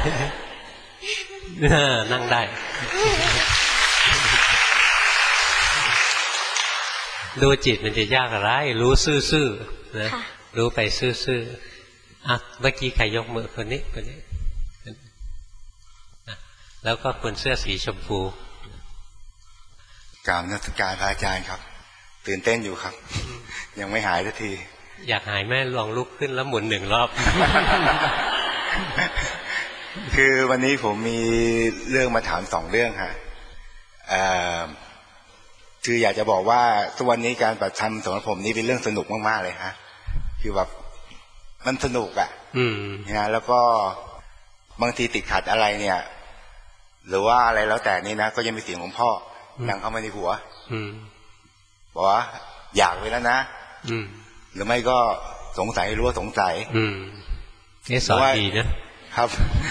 นั่งได้ดูจิตมันจะยากอะไรรู้ซื่อๆนะรู้ไปซื่อๆเมื่อกี้ใครยกมือคนนี้แล้วก็คนเสื้อสีชมพูกราบนมัสการพระอาจารย์ครับตื่นเต้นอยู่ครับยังไม่หายสักทีอยากหายแม่ลองลุกขึ้นแล้วหมุน1 รอบคือวันนี้ผมมีเรื่องมาถาม2 เรื่องฮะคืออยากจะบอกว่าทุกวันนี้การปฏิบัติธรรมสำหรับผมนี่เป็นเรื่องสนุกมากๆเลยฮะคือแบบมันสนุกอ่ะนะแล้วก็บางทีติดขัดอะไรเนี่ยหรือว่าอะไรแล้วแต่นี่นะก็ยังมีเสียงของพ่อดังเข้ามาในหัวบอกว่าอยากไปแล้วนะหรือไม่ก็สงสัยรู้ว่าสงสัยนี่สอนดีนะครับ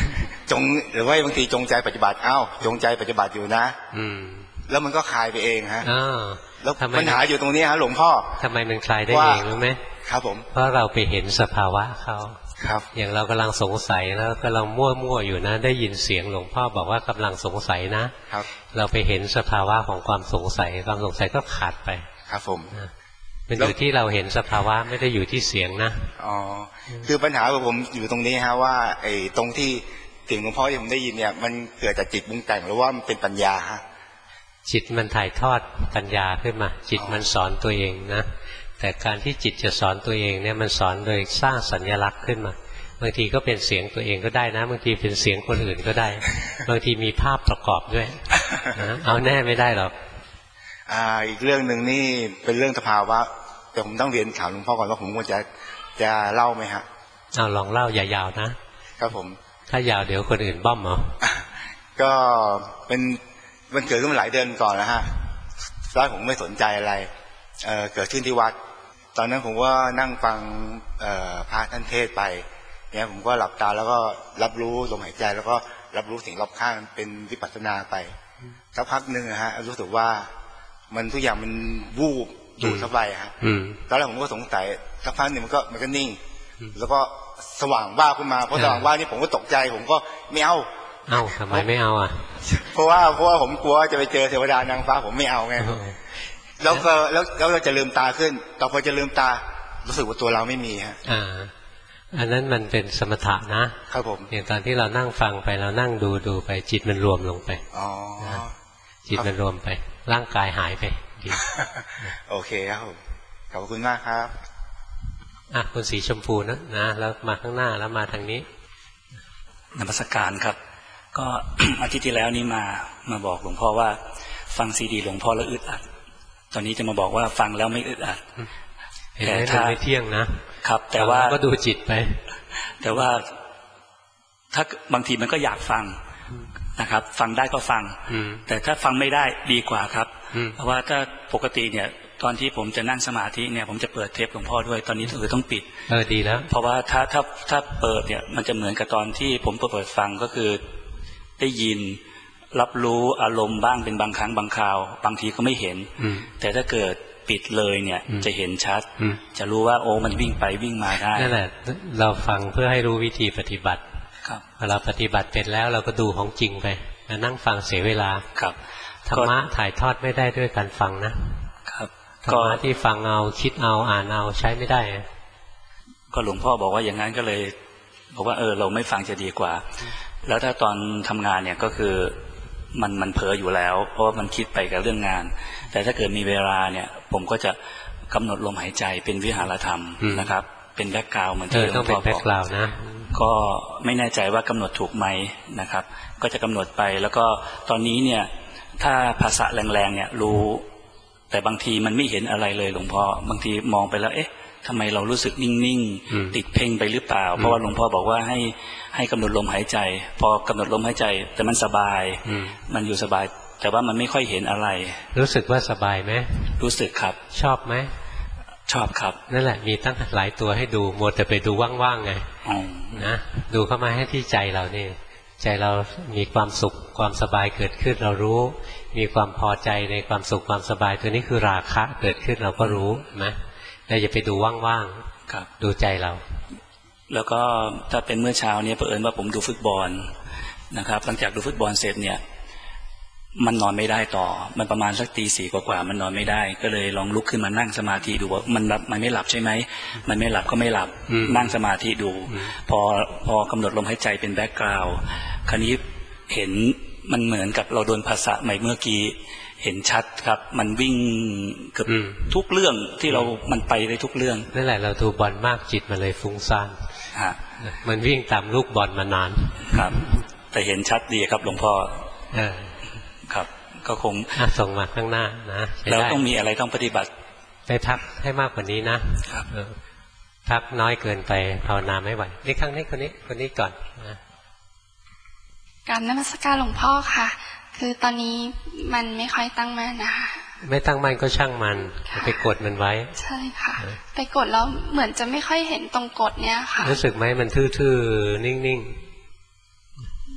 หรือว่าบางทีจงใจปฏิบัติจงใจปฏิบัติอยู่นะแล้วมันก็คลายไปเองฮะแล้วปัญหาอยู่ตรงนี้ฮะหลวงพ่อทำไมมันคลายได้เองรู้ไหมครับผมเพราะเราไปเห็นสภาวะเขาครับอย่างเรากำลังสงสัยแล้วกำลังมั่วอยู่นะได้ยินเสียงหลวงพ่อบอกว่ากำลังสงสัยนะครับเราไปเห็นสภาวะของความสงสัยความสงสัยก็ขาดไปครับผมมันอยู่ที่เราเห็นสภาวะไม่ได้อยู่ที่เสียงนะคือปัญหาของผมอยู่ตรงนี้ฮะว่าไอ้ตรงที่เสียงหลวงพ่อที่ผมได้ยินเนี่ยมันเกิดจากจิตปรุงแต่งหรือว่ามันเป็นปัญญาฮะจิตมันถ่ายทอดปัญญาขึ้นมาจิตมันสอนตัวเองนะแต่การที่จิตจะสอนตัวเองเนี่ยมันสอนโดยสร้างสัญลักษณ์ขึ้นมาบางทีก็เป็นเสียงตัวเองก็ได้นะบางทีเป็นเสียงคนอื่นก็ได้บางทีมีภาพประกอบด้วยนะเอาแน่ไม่ได้หรอกอีกเรื่องหนึ่งนี่เป็นเรื่องสภาวะแต่ผมต้องเรียนถามหลวงพ่อก่อนว่าผมควรจะเล่าไหมฮะลองเล่าอย่ายาวนะครับผมถ้ายาวเดี๋ยวคนอื่นบ้อมเหรอก็มันเกิดขึ้นมาหลายเดือนก่อนแล้วฮะแล้วผมไม่สนใจอะไรเกิดขึ้นที่วัดตอนนั้นผมก็นั่งฟังพระท่านเทศไปเนี่ยผมก็หลับตาแล้วก็รับรู้ลมหายใจแล้วก็รับรู้สิ่งรอบข้างเป็นวิปัสสนาไปสักพักหนึ่งฮะรู้สึกว่ามันทุกอย่างมันวูบดูดเข้าไปฮะตอนแรกผมก็สงสัยสักพักหนึ่งมันก็นิ่งแล้วก็สว่างบ้าขึ้นมาพอสว่างบ้านี่ผมก็ตกใจผมก็ไม่เอาทำไมไม่เอาเพราะว่าผมกลัวจะไปเจอเทวดานางฟ้าผมไม่เอาไงแล้วเราจะลืมตาขึ้นต่อพอจะลืมตารู้สึกว่าตัวเราไม่มีฮะอันนั้นมันเป็นสมถะนะครับผมอย่างตอนที่เรานั่งฟังไปเรานั่งดูไปจิตมันรวมลงไปจิตมันรวมไปร่างกายหายไปโอเคครับผมขอบคุณมากครับคุณสีชมพูนะแล้วมาข้างหน้าแล้วมาทางนี้นมัสการครับก็ อาทิตย์ที่แล้วนี้มาบอกหลวงพ่อว่าฟังซีดีหลวงพ่อแล้วอึดอัดตอนนี้จะมาบอกว่าฟังแล้วไม่อึดอัดแต่ถ้าไม่เที่ยงนะครับแต่ว่าก็ดูจิตไปแต่ว่าถ้าบางทีมันก็อยากฟังนะครับฟังได้ก็ฟังแต่ถ้าฟังไม่ได้ดีกว่าครับเพราะว่าถ้าปกติเนี่ยตอนที่ผมจะนั่งสมาธิเนี่ยผมจะเปิดเทปหลวงพ่อด้วยตอนนี้ต้องปิดดีแล้วเพราะว่าถ้าเปิดเนี่ยมันจะเหมือนกับตอนที่ผมเปิดฟังก็คือได้ยินรับรู้อารมณ์บ้างเป็นบางครั้งบางคราวบางทีก็ไม่เห็นแต่ถ้าเกิดปิดเลยเนี่ยจะเห็นชัดจะรู้ว่าโอ้มันวิ่งไปวิ่งมาได้นั่นแหละเราฟังเพื่อให้รู้วิธีปฏิบัติพอเราปฏิบัติเป็นแล้วเราก็ดูของจริงไปนั่งฟังเสียเวลาธรรมะถ่ายทอดไม่ได้ด้วยการฟังนะครับธรรมะที่ฟังเอาคิดเอาอ่านเอาใช้ไม่ได้ก็หลวงพ่อบอกว่าอย่างนั้นก็เลยบอกว่าเราไม่ฟังจะดีกว่าแล้วถ้าตอนทำงานเนี่ยก็คือมันเผลออยู่แล้วเพราะว่ามันคิดไปกับเรื่องงานแต่ถ้าเกิดมีเวลาเนี่ยผมก็จะกำหนดลมหายใจเป็นวิหารธรรมนะครับเป็นแบ็คกราวด์เหมือนที่หลวงพ่อบอกก็ไม่แน่ใจว่ากำหนดถูกไหมนะครับก็จะกำหนดไปแล้วก็ตอนนี้เนี่ยถ้าภาษาแรงๆเนี่ยรู้แต่บางทีมันไม่เห็นอะไรเลยหลวงพ่อบางทีมองไปแล้วทำไมเรารู้สึกนิ่งๆติดเพ่งไปหรือเปล่าเพราะว่าหลวงพ่อบอกว่าให้กำหนดลมหายใจพอกำหนดลมหายใจแต่มันสบายมันอยู่สบายแต่ว่ามันไม่ค่อยเห็นอะไรรู้สึกว่าสบายไหมรู้สึกครับชอบไหมชอบครับนั่นแหละมีตั้งหลายตัวให้ดูมัวแต่ไปดูว่างๆไงนะดูเข้ามาให้ที่ใจเรานี่ใจเรามีความสุขความสบายเกิดขึ้นเรารู้มีความพอใจในความสุขความสบายตัวนี้คือราคะเกิดขึ้นเราก็รู้นะเราอย่าไปดูว่างๆดูใจเราแล้วก็ถ้าเป็นเมื่อเช้าเนี่ยเผอิญว่าผมดูฟุตบอลนะครับหลังจากดูฟุตบอลเสร็จเนี่ยมันนอนไม่ได้ต่อมันประมาณสักตี 4กว่ามันนอนไม่ได้ก็เลยลองลุกขึ้นมานั่งสมาธิดูว่ามันไม่หลับใช่ไหมมันไม่หลับก็ไม่หลับนั่งสมาธิดูพอกำหนดลมหายใจเป็นแบ็คกราวด์คราวนี้เห็นมันเหมือนกับเราโดนภาษาใหม่เมื่อกี้เห็นชัดครับมันวิ่งเกือบทุกเรื่องที่มันไปได้ทุกเรื่องนั่นแหละเราดูบอลมากจิตมันเลยฟุ้งซ่านมันวิ่งตามลูกบอลมานานครับแต่เห็นชัดดีครับหลวงพ่อครับก็คงส่งมาข้างหน้านะแล้วต้องมีอะไรต้องปฏิบัติไปพักให้มากกว่านี้นะครับพักน้อยเกินไปภาวนาไม่ไหวนี่ข้างนี้คนนี้ก่อนนะกราบนมัสการหลวงพ่อค่ะคือตอนนี้มันไม่ค่อยตั้งมั่นนะคะไม่ตั้งมั่นก็ช่างมันไปกดมันไว้ใช่ค่ะไปกดแล้วเหมือนจะไม่ค่อยเห็นตรงกดเนี้ยค่ะรู้สึกไหมมันทื่อๆนิ่ง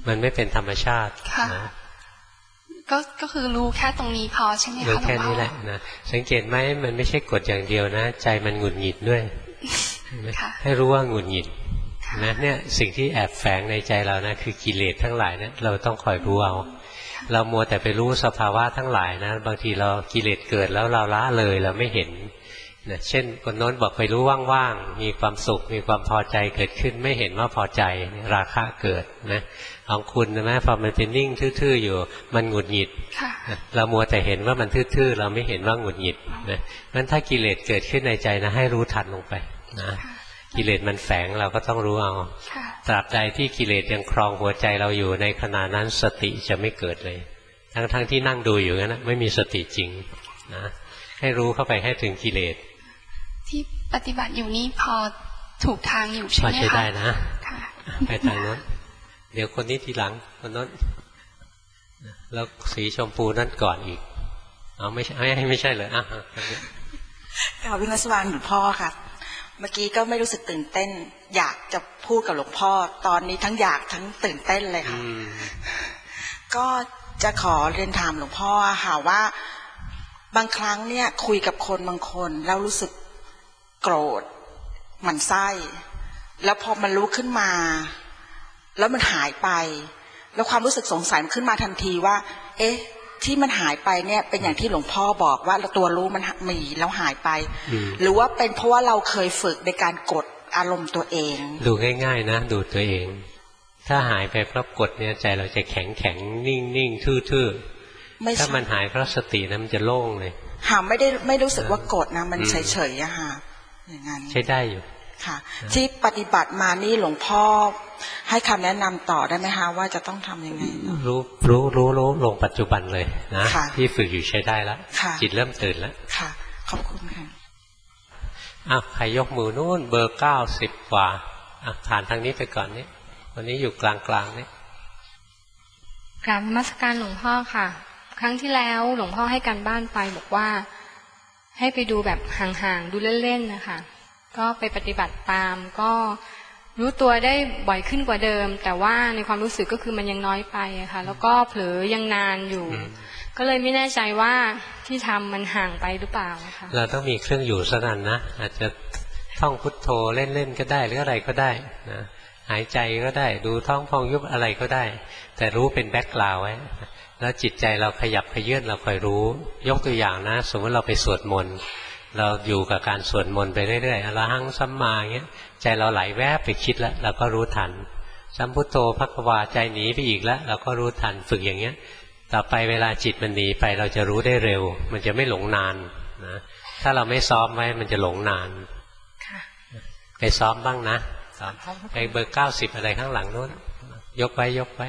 มันไม่เป็นธรรมชาตินะก็คือรู้แค่ตรงนี้พอใช่ไหมคะรู้แค่นี้แหละนะสังเกตไหมมันไม่ใช่กดอย่างเดียวนะใจมันหงุดหงิดด้วยให้รู้ว่าหงุดหงิดนะเนี่ยสิ่งที่แอบแฝงในใจเรานะคือกิเลสทั้งหลายนะเราต้องคอยรู้เอาเรามัวแต่ไปรู้สภาวะทั้งหลายนะบางทีเรากิเลสเกิดแล้วเราละเลยเราไม่เห็นนะเช่นคนโน้นบอกไปรู้ว่างๆมีความสุขมีความพอใจเกิดขึ้นไม่เห็นว่าพอใจราคะเกิดนะของคุณนะพอมันเป็นนิ่งทื่อๆอยู่มันหงุดหงิดเรามัวแต่เห็นว่ามันทื่อๆเราไม่เห็นว่าหงุดหงิดนะงั้นถ้ากิเลสเกิดขึ้นในใจนะให้รู้ทันลงไปนะกิเลสมันแฝงเราก็ต้องรู้เอาตราบใดที่กิเลสยังครองหัวใจเราอยู่ในขณะนั้นสติจะไม่เกิดเลยทั้งที่นั่งดูอยู่นั้นไม่มีสติจริงนะให้รู้เข้าไปให้ถึงกิเลสที่ปฏิบัติอยู่นี้พอถูกทางอยู่ใช่ไหมคะพอใช้ได้นะไปทางโน้นเดี๋ยวคนนี้ทีหลังคนโน้นแล้วสีชมพูนั่นก่อนอีกไม่ใช่เลยกราบวิมัสวานหลวงพ่อค่ะเมื่อกี้ก็ไม่รู้สึกตื่นเต้นอยากจะพูดกับหลวงพ่อตอนนี้ทั้งอยากทั้งตื่นเต้นเลยค่ะก็จะขอเรียนถามหลวงพ่อค่ะว่าบางครั้งเนี่ยคุยกับคนบางคนแล้วรู้สึกโกรธหมั่นไส้แล้วพอมันรู้ขึ้นมาแล้วมันหายไปแล้วความรู้สึกสงสัยมันขึ้นมาทันทีว่าเอ๊ะที่มันหายไปเนี่ยเป็นอย่างที่หลวงพ่อบอกว่าตัวรู้มันมีแล้วหายไปหรือว่าเป็นเพราะว่าเราเคยฝึกในการกดอารมณ์ตัวเองดูง่ายๆนะดูตัวเองถ้าหายไปเพราะกดเนี่ยใจเราจะแข็งนิ่งทื่อๆถ้ามันหายเพราะสตินะมันจะโล่งเลยไม่รู้สึกว่ากดนะมันเฉยๆอะค่ะอย่างนั้นใช้ได้อยู่ค่ะที่ปฏิบัติมานี่หลวงพ่อให้คำแนะนำต่อได้ไหมคะว่าจะต้องทำยังไงรู้ลงปัจจุบันเลยนะที่ฝึกอยู่ใช้ได้แล้วจิตเริ่มตื่นแล้วค่ะขอบคุณค่ะใครยกมือนู่นเบอร์90 กว่าผ่านทางนี้ไปก่อนนี่วันนี้อยู่กลางๆนี่กราบนมัสการหลวงพ่อค่ะครั้งที่แล้วหลวงพ่อให้การบ้านไปบอกว่าให้ไปดูแบบห่างๆดูเล่นๆนะคะก็ไปปฏิบัติตามก็รู้ตัวได้บ่อยขึ้นกว่าเดิมแต่ว่าในความรู้สึกก็คือมันยังน้อยไปอะค่ะแล้วก็เผลอยังนานอยู่ก็เลยไม่แน่ใจว่าที่ทำมันห่างไปหรือเปล่าค่ะเราต้องมีเครื่องอยู่สักอันนะอาจจะท่องพุทโธเล่นๆก็ได้หรืออะไรก็ได้นะหายใจก็ได้ดูท้องพองยุบอะไรก็ได้แต่รู้เป็นแบ็คกราวด์ไว้แล้วจิตใจเราขยับขยื่นเราคอยรู้ยกตัวอย่างนะสมมติเราไปสวดมนต์เราอยู่กับการสวดมนต์ไปเรื่อยๆอรหังสัมมาอย่างเงี้ยใจเราไหลแวบไปคิดแล้วเราก็รู้ทันสัมพุทโธภควาใจหนีไปอีกแล้วเราก็รู้ทันฝึกอย่างเงี้ยต่อไปเวลาจิตมันหนีไปเราจะรู้ได้เร็วมันจะไม่หลงนานนะถ้าเราไม่ซ้อมไว้มันจะหลงนานไปซ้อมบ้างนะไปเบอร์90อะไรข้างหลังโน้นยกไว้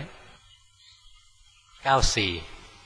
94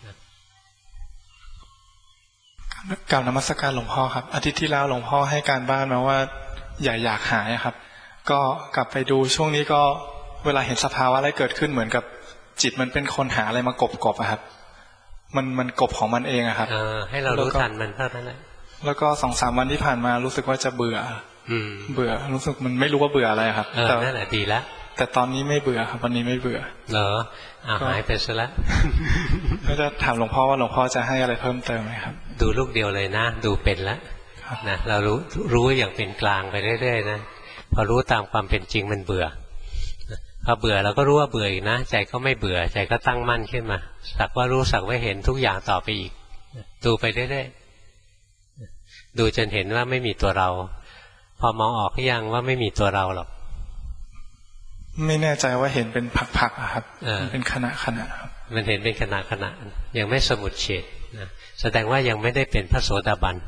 กราบนมัสการหลวงพ่อครับอาทิตย์ที่แล้วหลวงพ่อให้การบ้านมาว่าอย่าอยากหายครับก็กลับไปดูช่วงนี้ก็เวลาเห็นสภาวะอะไรเกิดขึ้นเหมือนกับจิตมันเป็นคนหาอะไรมากบอะครับมันกบของมันเองอะครับให้เรารู้ทันมันเท่านั้นแหละแล้วก็ 2-3 วันที่ผ่านมารู้สึกว่าจะเบื่อรู้สึกมันไม่รู้ว่าเบื่ออะไรครับแต่นั่นแหละดีแล้วแต่ตอนนี้ไม่เบื่อครับวันนี้ไม่เบื่อเหรอหายไปซะแล้วก็จะถามหลวงพ่อว่าหลวงพ่อจะให้อะไรเพิ่มเติมไหมครับดูลูกเดียวเลยนะดูเป็นแล้วนะเรารู้อย่างเป็นกลางไปเรื่อยๆนะพอรู้ตามความเป็นจริงมันเบื่อพอเบื่อเราก็รู้ว่าเบื่ออีกนะใจก็ไม่เบื่อใจก็ตั้งมั่นขึ้นมาสักว่ารู้สักว่าเห็นทุกอย่างต่อไปอีกดูไปเรื่อยๆดูจนเห็นว่าไม่มีตัวเราพอมองออกหรือยังว่าไม่มีตัวเราหรอกไม่แน่ใจว่าเห็นเป็นผักๆครับเป็นขณะครับมันเห็นเป็นขณะยังไม่สมุทเฉดนะแสดงว่ายังไม่ได้เป็นพระโสดาบัน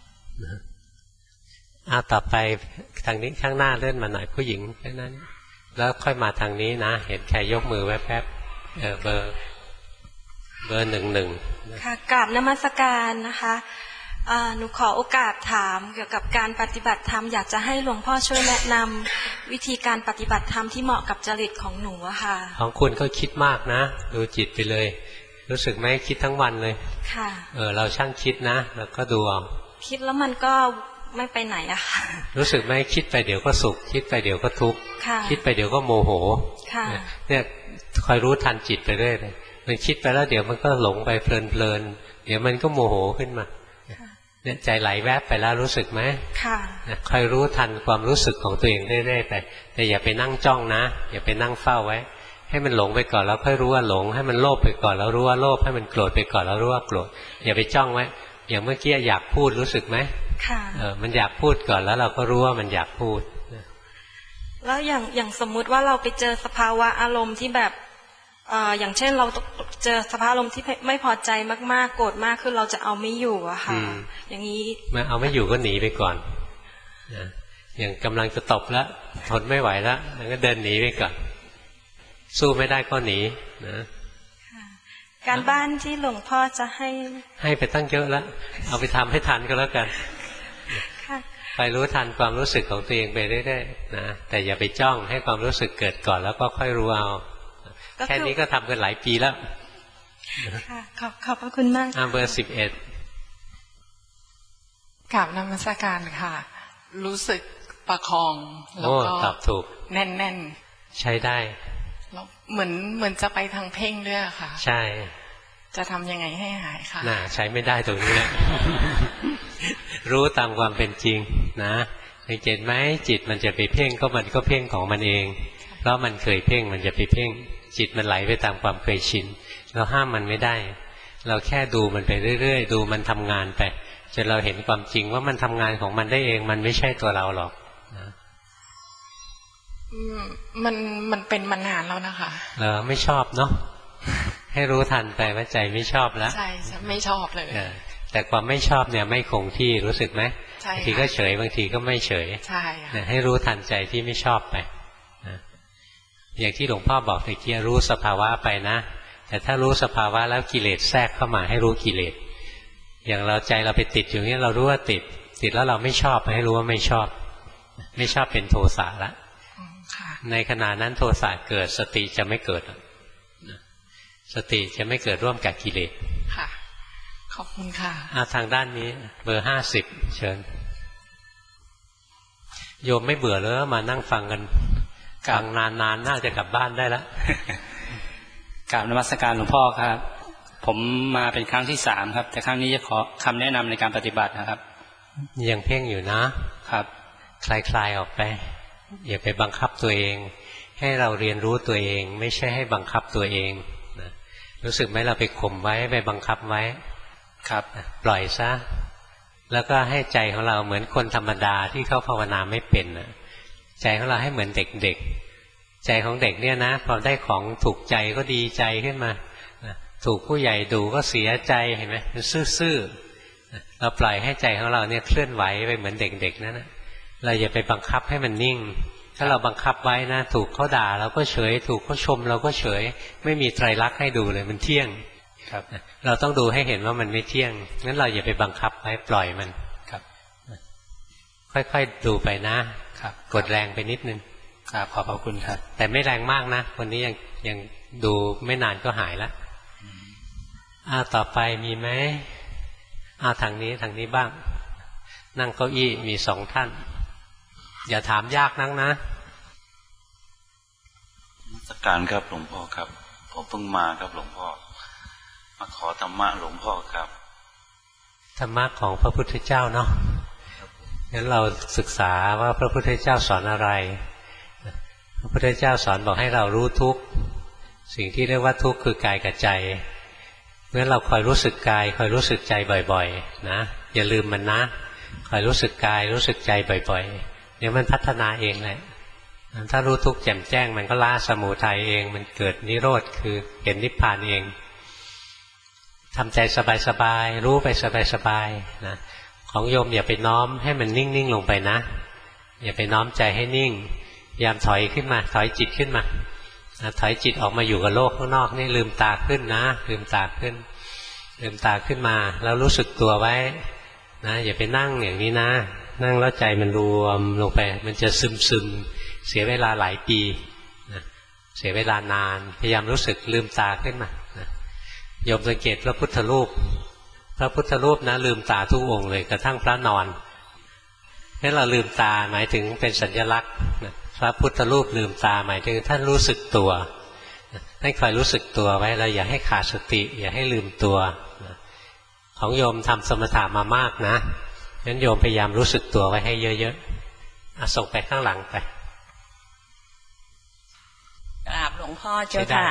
ต่อไปทางนี้ข้างหน้าเลื่อนมาหน่อยผู้หญิงแค่นั้นแล้วค่อยมาทางนี้นะเห็นใครยกมือแวบเบอร์11 ค่ะกราบนมัสการนะคะหนูขอโอกาสถามเกี่ยวกับการปฏิบัติธรรมอยากจะให้หลวงพ่อช่วยแนะนำวิธีการปฏิบัติธรรมที่เหมาะกับจริตของหนูอะค่ะของคุณก็คิดมากนะดูจิตไปเลยรู้สึกไหมคิดทั้งวันเลยค่ะเราช่างคิดนะแล้วก็ดูเอาคิดแล้วมันก็ไม่ไปไหนอะค่ะรู้สึกไหมคิดไปเดี๋ยวก็สุขคิดไปเดี๋ยวก็ทุกข์คิดไปเดี๋ยวก็โมโหเนี่ยคอยรู้ทันจิตไปเรื่อยเลยมันคิดไปแล้วเดี๋ยวมันก็หลงไปเพลินเดี๋ยวมันก็โมโหขึ้นมาเนี่ยใจไหลแวบไปแล้วรู้สึกไหมคอยรู้ทันความรู้สึกของตัวเองเรื่อยๆไปแต่อย่าไปนั่งจ้องนะอย่าไปนั่งเฝ้าไว้ให้มันหลงไปก่อนแล้วค่อยรู้ว่าหลงให้มันโลภไปก่อนแล้วรู้ว่าโลภให้มันโกรธไปก่อนแล้วรู้ว่าโกรธอย่าไปจ้องไว้อย่างเมื่อกี้อยากพูดรู้สึกไหมมันอยากพูดก่อนแล้วเราก็รู้ว่ามันอยากพูดแล้วอย่างสมมุติว่าเราไปเจอสภาวะอารมณ์ที่แบบอย่างเช่นเราเจอสภาวะอารมณ์ที่ไม่พอใจมากๆโกรธมากคือเราจะเอาไม่อยู่อะค่ะอย่างนี้มาเอาไม่อยู่ก็หนีไปก่อนนะอย่างกำลังจะตบแล้วทนไม่ไหวแล้วมันก็เดินหนีไปก่อนสู้ไม่ได้ก็หนีนะการบ้านที่หลวงพ่อจะให้ไปตั้งเยอะแล้วเอาไปทำให้ทันก็แล้วกันไปรู้ทันความรู้สึกของตัวเองไปเรื่อยๆนะแต่อย่าไปจ้องให้ความรู้สึกเกิดก่อนแล้วก็ค่อยรู้เอาแค่นี้ก็ทำกันหลายปีแล้วขอบพระคุณมากเบอร์11 กราบนมัสการค่ะรู้สึกประคองแล้วก็ตอบถูกแน่นๆใช้ได้เหมือนจะไปทางเพ่งด้วยค่ะใช่จะทำยังไงให้หายค่ะน่าใช้ไม่ได้ตรงนี้แหละ รู้ตามความเป็นจริงนะสังเกตไหมจิตมันจะไปเพ่งก็มันก็เพ่งของมันเองเพราะมันเคยเพ่งมันจะไปเพ่งจิตมันไหลไปตามความเคยชินเราห้ามมันไม่ได้เราแค่ดูมันไปเรื่อยๆดูมันทำงานไปจนเราเห็นความจริงว่ามันทำงานของมันได้เองมันไม่ใช่ตัวเราหรอกนะมันเป็นมานานแล้วนะคะไม่ชอบเนาะให้รู้ทันไปว่าใจไม่ชอบแล้วใช่ไม่ชอบเลยแต่ความไม่ชอบเนี่ยไม่คงที่รู้สึกไหมบางทีก็เฉยบางทีก็ไม่เฉยใช่ให้รู้ทันใจที่ไม่ชอบไปอย่างที่หลวงพ่อบอกตะเกียรู้สภาวะไปนะแต่ถ้ารู้สภาวะแล้วกิเลสแทรกเข้ามาให้รู้กิเลสอย่างเราใจเราไปติดอยู่นี้เรารู้ว่าติดแล้วเราไม่ชอบให้รู้ว่าไม่ชอบเป็นโทสะละในขณะนั้นโทสะเกิดสติจะไม่เกิดสติจะไม่เกิดร่วมกับกิเลสค่ะขอบคุณค่ะทางด้านนี้เบอร์50เชิญโยมไม่เบื่อเลยมานั่งฟังกันฟังนานๆน่าจะกลับบ้านได้แล้วกราบนมัสการหลวงพ่อครับผมมาเป็นครั้งที่3ครับแต่ครั้งนี้จะขอคำแนะนำในการปฏิบัตินะครับยังเพ่งอยู่นะครับคลายๆออกไปอย่าไปบังคับตัวเองให้เราเรียนรู้ตัวเองไม่ใช่ให้บังคับตัวเองนะรู้สึกไหมเราไปข่มไว้ไปบังคับไว้ครับปล่อยซะแล้วก็ให้ใจของเราเหมือนคนธรรมดาที่เขาภาวนาไม่เป็นนะใจของเราให้เหมือนเด็กๆใจของเด็กเนี่ยนะพอได้ของถูกใจก็ดีใจขึ้นมาถูกผู้ใหญ่ดูก็เสียใจเห็นไหมมันซื่อๆเราปล่อยให้ใจของเราเนี่ยเคลื่อนไหวไปเหมือนเด็กๆนั่นนะเราอย่าไปบังคับให้มันนิ่งถ้าเราบังคับไว้นะถูกเขาด่าเราก็เฉยถูกเขาชมเราก็เฉยไม่มีไตรลักษณ์ให้ดูเลยมันเที่ยงครับเราต้องดูให้เห็นว่ามันไม่เที่ยงงั้นเราอย่าไปบังคับไว้ปล่อยมันครับค่อยๆดูไปนะครับกดแรงไปนิดนึงครับขอบพระคุณครับแต่ไม่แรงมากนะคนนี้ยังดูไม่นานก็หายแล้วต่อไปมีไหมทางนี้บ้างนั่งเก้าอี้มี2 ท่านอย่าถามยากนักนะสักการครับหลวงพ่อครับผมเพิ่งมาครับหลวงพ่อมาขอธรรมะหลวงพ่อครับธรรมะของพระพุทธเจ้าเนาะงั้นเราศึกษาว่าพระพุทธเจ้าสอนอะไรพระพุทธเจ้าสอนบอกให้เรารู้ทุกข์สิ่งที่เรียกว่าทุกข์คือกายกับใจเมื่อเราคอยรู้สึกกายคอยรู้สึกใจบ่อยๆนะอย่าลืมมันนะคอยรู้สึกกายรู้สึกใจบ่อยๆเดี๋ยวมันพัฒนาเองแหละถ้ารู้ทุกข์แจ่มแจ้งมันก็ละสมุทัยเองมันเกิดนิโรธคือเห็นนิพพานเองทำใจสบายๆรู้ไปสบายๆนะของโยมอย่าไปน้อมให้มันนิ่งๆลงไปนะอย่าไปน้อมใจให้นิ่งพยายามถอยขึ้นมาถอยจิตขึ้นมาถอยจิตออกมาอยู่กับโลกข้างนอกนี่ลืมตาขึ้นนะลืมตาขึ้นมาแล้วรู้สึกตัวไว้นะอย่าไปนั่งอย่างนี้นะนั่งแล้วใจมันรวมลงไปมันจะซึมเสียเวลาหลายปีนะเสียเวลานานพยายามรู้สึกลืมตาขึ้นมานะโยมสังเกตพระพุทธรูปนะลืมตาทุกองค์เลยกระทั่งพระนอนงั้นเราลืมตาหมายถึงเป็นสัญลักษณ์พระพุทธรูปลืมตาหมายถึงท่านรู้สึกตัวท่านคอยรู้สึกตัวไว้เราอย่าให้ขาดสติอย่าให้ลืมตัวของโยมทำสมถะมามากนะงั้นโยมพยายามรู้สึกตัวไว้ให้เยอะๆส่งไปข้างหลังไปกราบหลวงพ่อเจ้าค่ะ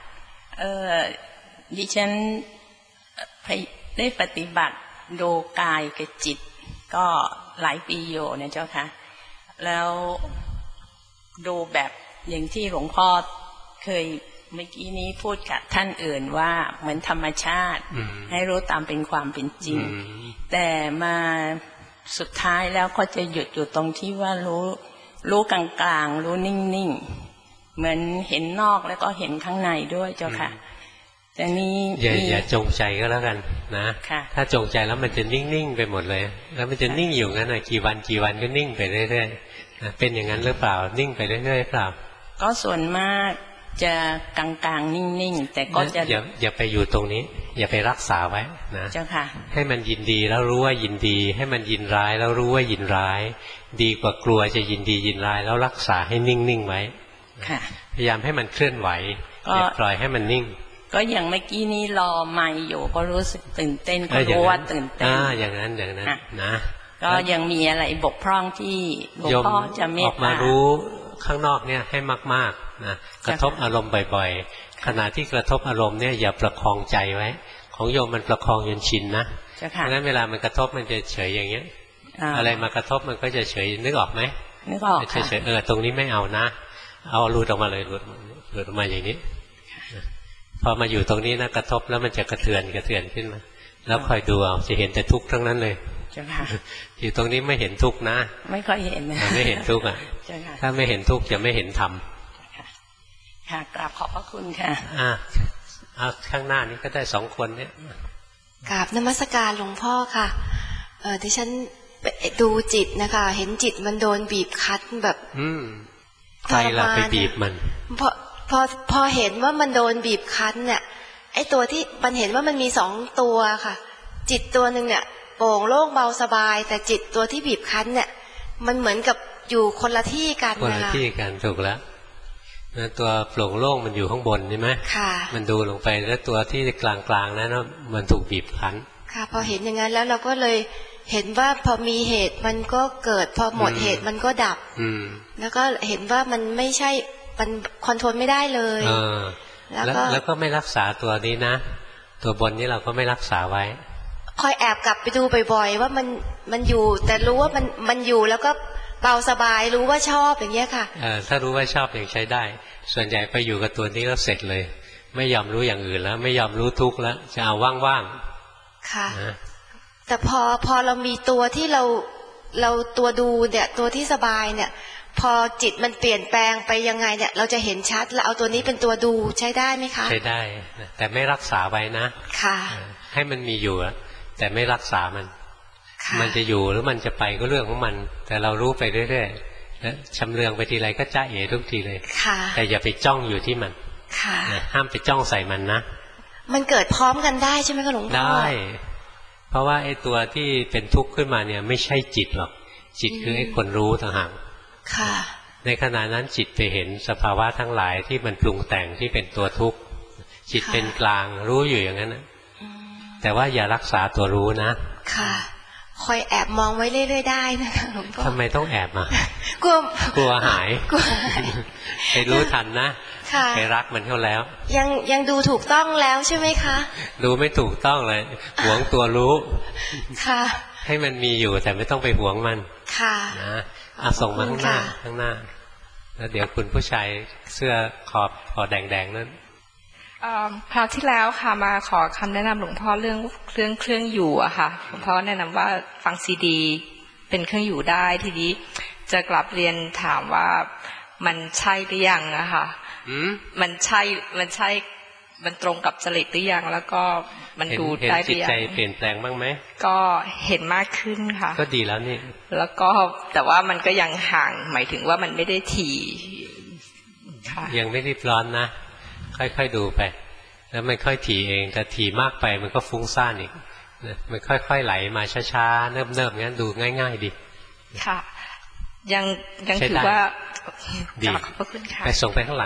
ดิฉันได้ปฏิบัติดูกายกับจิตก็หลายปีอยู่นะเจ้าค่ะแล้วดูแบบอย่างที่หลวงพ่อเคยเมื่อกี้นี้พูดกับท่านอื่นว่าเหมือนธรรมชาติให้รู้ตามเป็นความเป็นจริงแต่มาสุดท้ายแล้วก็จะหยุดอยู่ตรงที่ว่ารู้กลางๆรู้นิ่งๆเหมือนเห็นนอกแล้วก็เห็นข้างในด้วยเจ้าค่ะแต่นี้อย่าจงใจก็แล้วกันนะถ้าจงใจแล้วมันจะนิ่งๆไปหมดเลยแล้วมันจะนิ่งอยู่งั้นนะกี่วันก็นิ่งไปเรื่อยๆเป็นอย่างนั้นหรือเปล่านิ่งไปเรื่อยๆเปล่าก็ส่วนมากจะกลางๆนิ่งๆแต่ก็จะอย่าไปอยู่ตรงนี้อย่าไปรักษาไว้นะเจ้าค่ะให้มันยินดีแล้วรู้ว่ายินดีให้มันยินร้ายแล้วรู้ว่ายินร้ายดีกว่ากลัวจะยินดียินร้ายแล้วรักษาให้นิ่งๆไว้พยายามให้มันเคลื่อนไหวอย่าปล่อยให้มันนิ่งก็อย่างเมื่อกี้นี้รอไม่อยู่ก็รู้สึกตื่นเต้นก็รู้ว่าตื่นเต้นอย่างนั้นนะก็ยังมีอะไรบกพร่องที่หลวงพ่อจะเมตตาออกมารู้ข้างนอกเนี่ยให้มากๆนะกระทบอารมณ์บ่อยๆขณะที่กระทบอารมณ์เนี่ยอย่าประคองใจไว้ของโยมมันประคองจนชินนะเพราะฉะนั้นเวลามันกระทบมันจะเฉยอย่างเงี้ยอะไรมากระทบมันก็จะเฉยนึกออกไหมนึกออกเฉยตรงนี้ไม่เอานะเอาหลุดออกมาเลยหลุดออกมาอย่างนี้พอมาอยู่ตรงนี้นะกระทบแล้วมันจะกระเทือนขึ้นมาแล้วคอยดูเอาจะเห็นแต่ทุกข์ทั้งนั้นเลยอยู่ตรงนี้ไม่เห็นทุกข์นะไม่ค่อยเห็นไม่เห็นทุกข์อ่ะถ้าไม่เห็นทุกข์จะไม่เห็นธรรมค่ะกราบขอบพระคุณค่ะข้างหน้านี้ก็ได้2 คนเนี่ยกราบนมัสการหลวงพ่อค่ะดิฉันดูจิตนะคะเห็นจิตมันโดนบีบคั้นแบบใครล่ะไปบีบมันพอเห็นว่ามันโดนบีบคั้นเนี่ยไอ้ตัวที่มันเห็นว่ามันมี2 ตัวค่ะจิตตัวหนึ่งเนี่ยโปร่งโล่งเบาสบายแต่จิตตัวที่บีบคั้นเนี่ยมันเหมือนกับอยู่คนละที่กันคนละที่กันถูกแล้วนะตัวโปร่งโล่งมันอยู่ข้างบนใช่ไหมค่ะมันดูลงไปแล้วตัวที่กลางๆนั้นมันถูกบีบคั้นค่ะพอเห็นอย่างนั้นแล้วเราก็เลยเห็นว่าพอมีเหตุมันก็เกิดพอหมดเหตุมันก็ดับแล้วก็เห็นว่ามันไม่ใช่มันคอนโทรลไม่ได้เลยแล้วก็ไม่รักษาตัวนี้นะตัวบนนี้เราก็ไม่รักษาไว้คอยแอบกลับไปดูบ่อยๆว่ามันอยู่แต่รู้ว่ามันอยู่แล้วก็เบาสบายรู้ว่าชอบอย่างเงี้ยค่ะถ้ารู้ว่าชอบยังใช้ได้ส่วนใหญ่ไปอยู่กับตัวนี้แล้วเสร็จเลยไม่ยอมรู้อย่างอื่นแล้วไม่ยอมรู้ทุกข์แล้วจะเอาว่างๆค่ะแต่พอเรามีตัวที่เราตัวดูเนี่ยตัวที่สบายเนี่ยพอจิตมันเปลี่ยนแปลงไปยังไงเนี่ยเราจะเห็นชัดแล้วเอาตัวนี้เป็นตัวดูใช้ได้ไหมคะใช้ได้แต่ไม่รักษาไว้นะค่ะให้มันมีอยู่แต่ไม่รักษามันจะอยู่หรือมันจะไปก็เรื่องของมันแต่เรารู้ไปเรื่อยๆแล้วชำเลืองไปทีไรก็จ้าเอ๋ทุกทีเลยแต่อย่าไปจ้องอยู่ที่มันห้ามไปจ้องใส่มันนะมันเกิดพร้อมกันได้ใช่ไหมคะหลวงพ่อได้เพราะว่าไอ้ตัวที่เป็นทุกข์ขึ้นมาเนี่ยไม่ใช่จิตหรอกจิตคือไอ้คนรู้ต่างหากในขณะนั้นจิตไปเห็นสภาวะทั้งหลายที่มันปรุงแต่งที่เป็นตัวทุกข์จิตเป็นกลางรู้อยู่อย่างนั้นแต่ว่าอย่ารักษาตัวรู้นะค่ะคอยแอบมองไว้เรื่อยๆได้นะคะหลวงพ่อทำไมต้องแอบมากลัวหายไปรู้ทันนะไปรักมันเข้าแล้วยังดูถูกต้องแล้วใช่ไหมคะดูไม่ถูกต้องเลยหวงตัวรู้ค่ะให้มันมีอยู่แต่ไม่ต้องไปหวงมันค่ะนะส่งมาข้างหน้าแล้วเดี๋ยวคุณผู้ชายเสื้อขอบแดงๆนั้นคราวที่แล้วค่ะมาขอคำแนะนำหลวงพ่อเรื่องเครื่องอยู่อะค่ะหลวงพ่อแนะนำว่าฟังซีดีเป็นเครื่องอยู่ได้ทีนี้จะกลับเรียนถามว่ามันใช่หรือยังอะค่ะมันใช่มันตรงกับจริตหรือยังแล้วก็มันดูได้หรือยังเห็นจิตใจเปลี่ยนแปลงบ้างไหมก็เห็นมากขึ้นค่ะก็ดีแล้วนี่แล้วก็แต่ว่ามันก็ยังห่างหมายถึงว่ามันไม่ได้ถี่ค่ะยังไม่รีบร้อนนะค่อยๆดูไปแล้วมันค่อยถี่เองแต่ถี่มากไปมันก็ฟุ้งซ่านอีกมันค่อยๆไหลมาช้าๆเนิบๆงั้นดูง่ายๆดีค่ะยังถือว่าดีขอบพระคุณค่ะไปส่งไปข้างหลัง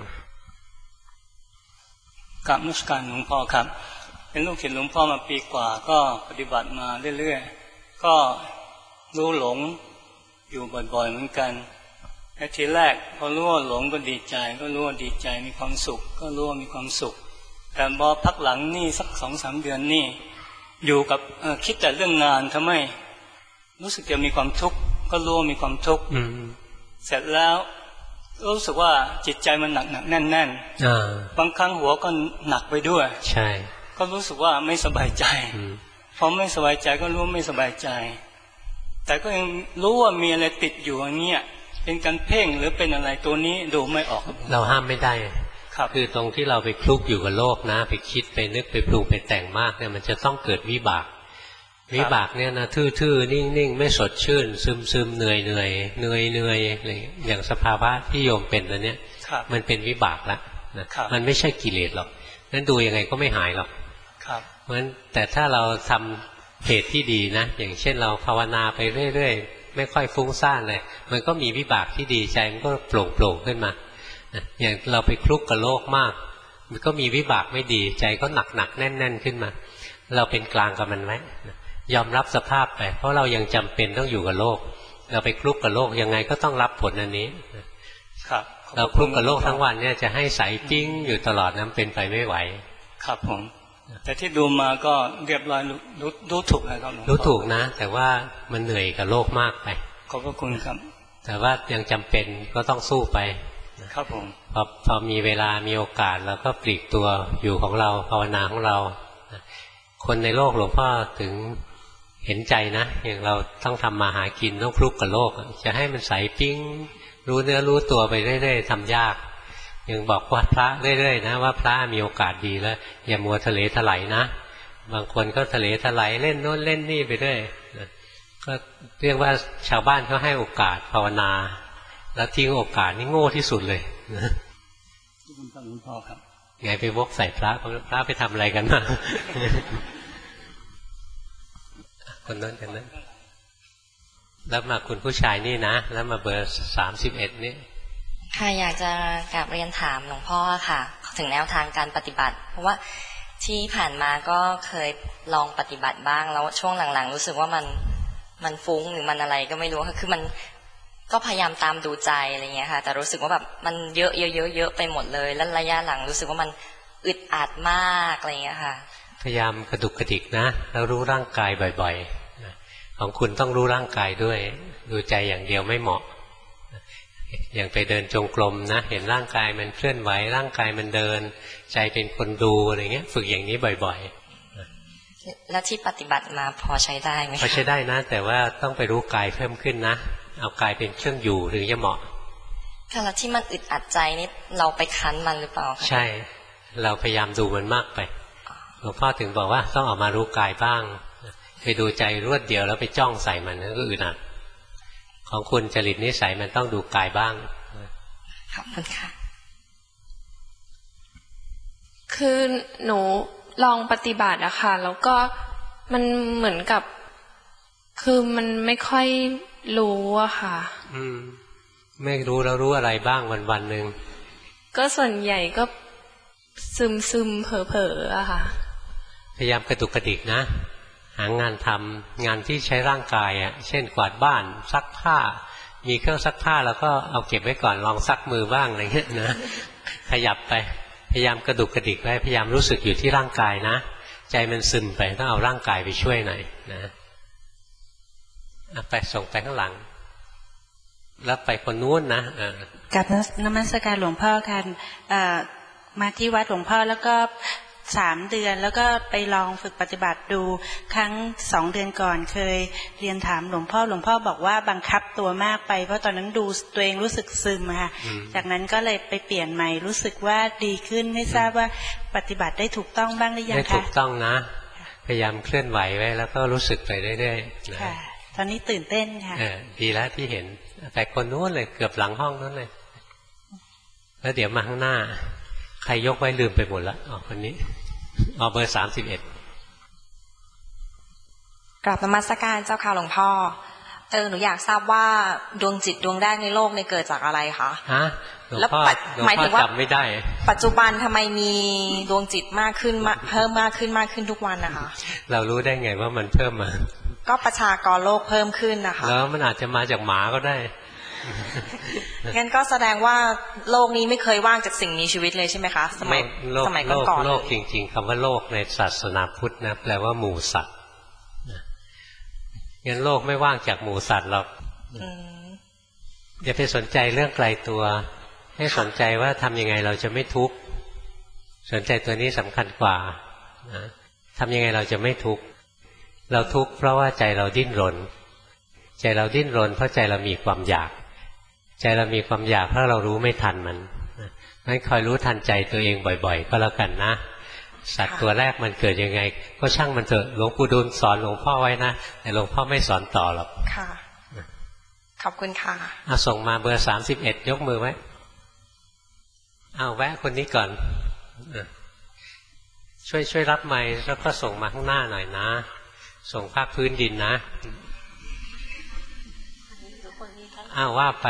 กราบนมัสการหลวงพ่อครับเป็นลูกศิษย์หลวงพ่อมาปีกว่าก็ปฏิบัติมาเรื่อยๆก็รู้หลงอยู่บ่อยๆเหมือนกันแต่ทีแรกพอรู้ว่าหลงก็ดีใจก็รู้ว่าดีใจมีความสุขก็รู้ว่ามีความสุขแต่พอพักหลังนี่สัก 2-3 เดือนนี่อยู่กับคิดแต่เรื่องงานทำไมรู้สึกจะมีความทุกข์ก็รู้ว่ามีความทุกข์เสร็จแล้วรู้สึกว่าจิตใจมันหนักแน่นบางครั้งหัวก็หนักไปด้วยใช่ก็รู้สึกว่าไม่สบายใจพอไม่สบายใจก็รู้ไม่สบายใจแต่ก็ยังรู้ว่ามีอะไรติดอยู่อย่างเงี้ยเป็นการเพ่งหรือเป็นอะไรตัวนี้ดูไม่ออกเราห้ามไม่ได้คือตรงที่เราไปคลุกอยู่กับโลกนะไปคิดไปนึกไปปรุงไปแต่งมากเนี่ยมันจะต้องเกิดวิบากเนี่ยนะทื่อๆนิ่งๆไม่สดชื่นซึมๆเหนื่อยอะไรอย่างสภาวะที่โยมเป็นตัวเนี้ยมันเป็นวิบากแล้วนะมันไม่ใช่กิเลสหรอกนั้นดูยังไงก็ไม่หายหรอกเพราะฉะนั้นแต่ถ้าเราทำเหตุที่ดีนะอย่างเช่นเราภาวนาไปเรื่อยๆไม่ค่อยฟุ้งซ่านเลยมันก็มีวิบากที่ดีใจมันก็โปร่งขึ้นมาอย่างเราไปคลุกกับโลกมากมันก็มีวิบากไม่ดีใจก็หนักแน่นขึ้นมาเราเป็นกลางกับมันไว้ยอมรับสภาพไปเพราะเรายังจำเป็นต้องอยู่กับโลกเราไปคลุกกับโลกยังไงก็ต้องรับผลอันนี้เราคลุกกับโลกทั้งวันเนี่ยจะให้ใสปิ้งอยู่ตลอดนั้นเป็นไปไม่ไหวครับผมแต่ที่ดูมาก็เรียบร้อยรู้ถูกนะครับรู้ถูกนะแต่ว่ามันเหนื่อยกับโลกมากไปขอบพระคุณครับแต่ว่ายังจำเป็นก็ต้องสู้ไปครับผมพอมีเวลามีโอกาสแล้วก็ปลีกตัวอยู่ของเราภาวนาของเราคนในโลกหลวงพ่อถึงเห็นใจนะอย่างเราต้องทำมาหากินต้องคลุกกับโลกจะให้มันใสปิ้งรู้เนื้อรู้ตัวไปเรื่อยๆทำยากยังบอกว่าพระเรื่อยๆนะว่าพระมีโอกาสดีแล้วอย่ามัวทะเลถลายนะบางคนก็ทะเลถลายเล่นโน้นเล่นนี่ไปเรื่อยก็เรียกว่าชาวบ้านเขาให้โอกาสภาวนาแล้วทิ้งโอกาสนี่โง่ที่สุดเลยคุณพ่อครับไงไปวกใส่พระไปทำอะไรกันมาคนนั้นกันนั้นแล้วมาคุณผู้ชายนี่นะแล้วมาเบอร์31นี่ค่ะอยากจะกราบเรียนถามหลวงพ่อค่ะถึงแนวทางการปฏิบัติเพราะว่าที่ผ่านมาก็เคยลองปฏิบัติบ้างแล้วช่วงหลังๆรู้สึกว่ามันฟุ้งหรือมันอะไรก็ไม่รู้ค่ะคือมันก็พยายามตามดูใจอะไรเงี้ยค่ะแต่รู้สึกว่าแบบมันเยอะไปหมดเลยแล้วระยะหลังรู้สึกว่ามันอึดอัดมากอะไรเงี้ยค่ะพยายามกระดุกกระดิกนะแล้วรู้ร่างกายบ่อยๆของคุณต้องรู้ร่างกายด้วยดูใจอย่างเดียวไม่เหมาะอย่างไปเดินจงกรมนะเห็นร่างกายมันเคลื่อนไหวร่างกายมันเดินใจเป็นคนดูอะไรเงี้ยฝึกอย่างนี้บ่อยๆแล้วที่ปฏิบัติมาพอใช้ได้ไหมพอใช้ได้นะแต่ว่าต้องไปรู้กายเพิ่มขึ้นนะเอากายเป็นเครื่องอยู่ถึงจะเหมาะค่ะแล้วที่มันอึดอัดใจนี่เราไปคั้นมันหรือเปล่าใช่เราพยายามดูมันมากไปหลวงพ่อถึงบอกว่าต้องออกมารู้กายบ้างไปดูใจรวดเดียวแล้วไปจ้องใส่มันก็อึดอัดของคุณจริตนิสัยมันต้องดูกายบ้างขอบคุณค่ะคือหนูลองปฏิบัติอะค่ะแล้วก็มันเหมือนกับคือมันไม่ค่อยรู้อะค่ะไม่รู้แล้วรู้อะไรบ้างวันๆนึงก็ส่วนใหญ่ก็ซึมเผลอๆอะค่ะพยายามกระตุกกระดิกนะหางานทำงานที่ใช้ร่างกายอ่ะเช่นกวาดบ้านซักผ้ามีเครื่องซักผ้าแล้วก็เอาเก็บไว้ก่อนลองซักมือบ้างอะไรเงี้ยนะขยับไปพยายามกระดุกกระดิกไว้พยายามรู้สึกอยู่ที่ร่างกายนะใจมันซึมไปต้องเอาร่างกายไปช่วยหน่อยนะไปส่งไปข้างหลังแล้วไปคนนู้นนะกับนมัสการหลวงพ่อกันมาที่วัดหลวงพ่อแล้วก็3 เดือนแล้วก็ไปลองฝึกปฏิบัติดูครั้ง2 เดือนก่อนเคยเรียนถามหลวงพ่อบอกว่าบังคับตัวมากไปเพราะตอนนั้นดูตัวเองรู้สึกซึมค่ะจากนั้นก็เลยไปเปลี่ยนใหม่รู้สึกว่าดีขึ้นไม่ทราบว่าปฏิบัติได้ถูกต้องบ้างหรือยังคะได้ถูกต้องนะพยายามเคลื่อนไหวไว้แล้วก็รู้สึกไปเรื่อยๆค่ะตอนนี้ตื่นเต้นค่ะดีแล้วที่เห็นแต่คนนู้นเลยเกือบหลังห้องนู้นเลยแล้วเดี๋ยวมาข้างหน้าใครยกไว้ลืมไปหมดแล้วคนนี้เบอร์31 กราบนมัสการเจ้าค่ะหลวงพ่อหนูอยากทราบว่าดวงจิตดวงแรกในโลกเนี่ยเกิดจากอะไรคะแล้วหมายถึงว่าจำไม่ได้ปัจจุบันทำไมมีดวงจิตมากขึ้นเพิ่มมากขึ้นทุกวันนะคะเรารู้ได้ไงว่ามันเพิ่มมาก็ประชากรโลกเพิ่มขึ้นนะคะแล้วมันอาจจะมาจากหมาก็ได้งั้นก็แสดงว่าโลกนี้ไม่เคยว่างจากสิ่งมีชีวิตเลยใช่ไหมคะสมัยก่อนโลกจริงๆคำว่าโลกในศาสนาพุทธนะแปลว่าหมู่สัตว์งั้นโลกไม่ว่างจากหมู่สัตว์หรอกอย่าไปสนใจเรื่องไกลตัวให้สนใจว่าทำยังไงเราจะไม่ทุกข์สนใจตัวนี้สำคัญกว่านะทำยังไงเราจะไม่ทุกข์เราทุกข์เพราะว่าใจเราดิ้นรนใจเราดิ้นรนเพราะใจเรามีความอยากใจเรามีความอยากเพราะเรารู้ไม่ทันมันงั้นคอยรู้ทันใจตัวเองบ่อยๆก็แล้วกันนะสัตว์ตัวแรกมันเกิดยังไงก็ช่างมันเถอะหลวงปู่ดูลสอนหลวงพ่อไว้นะแต่หลวงพ่อไม่สอนต่อหรอกค่ะขอบคุณค่ะส่งมาเบอร์31ยกมือไว้แวะคนนี้ก่อนช่วยรับไมค์แล้วก็ส่งมาข้างหน้าหน่อยนะส่งภาคพื้นดินนะว่าไป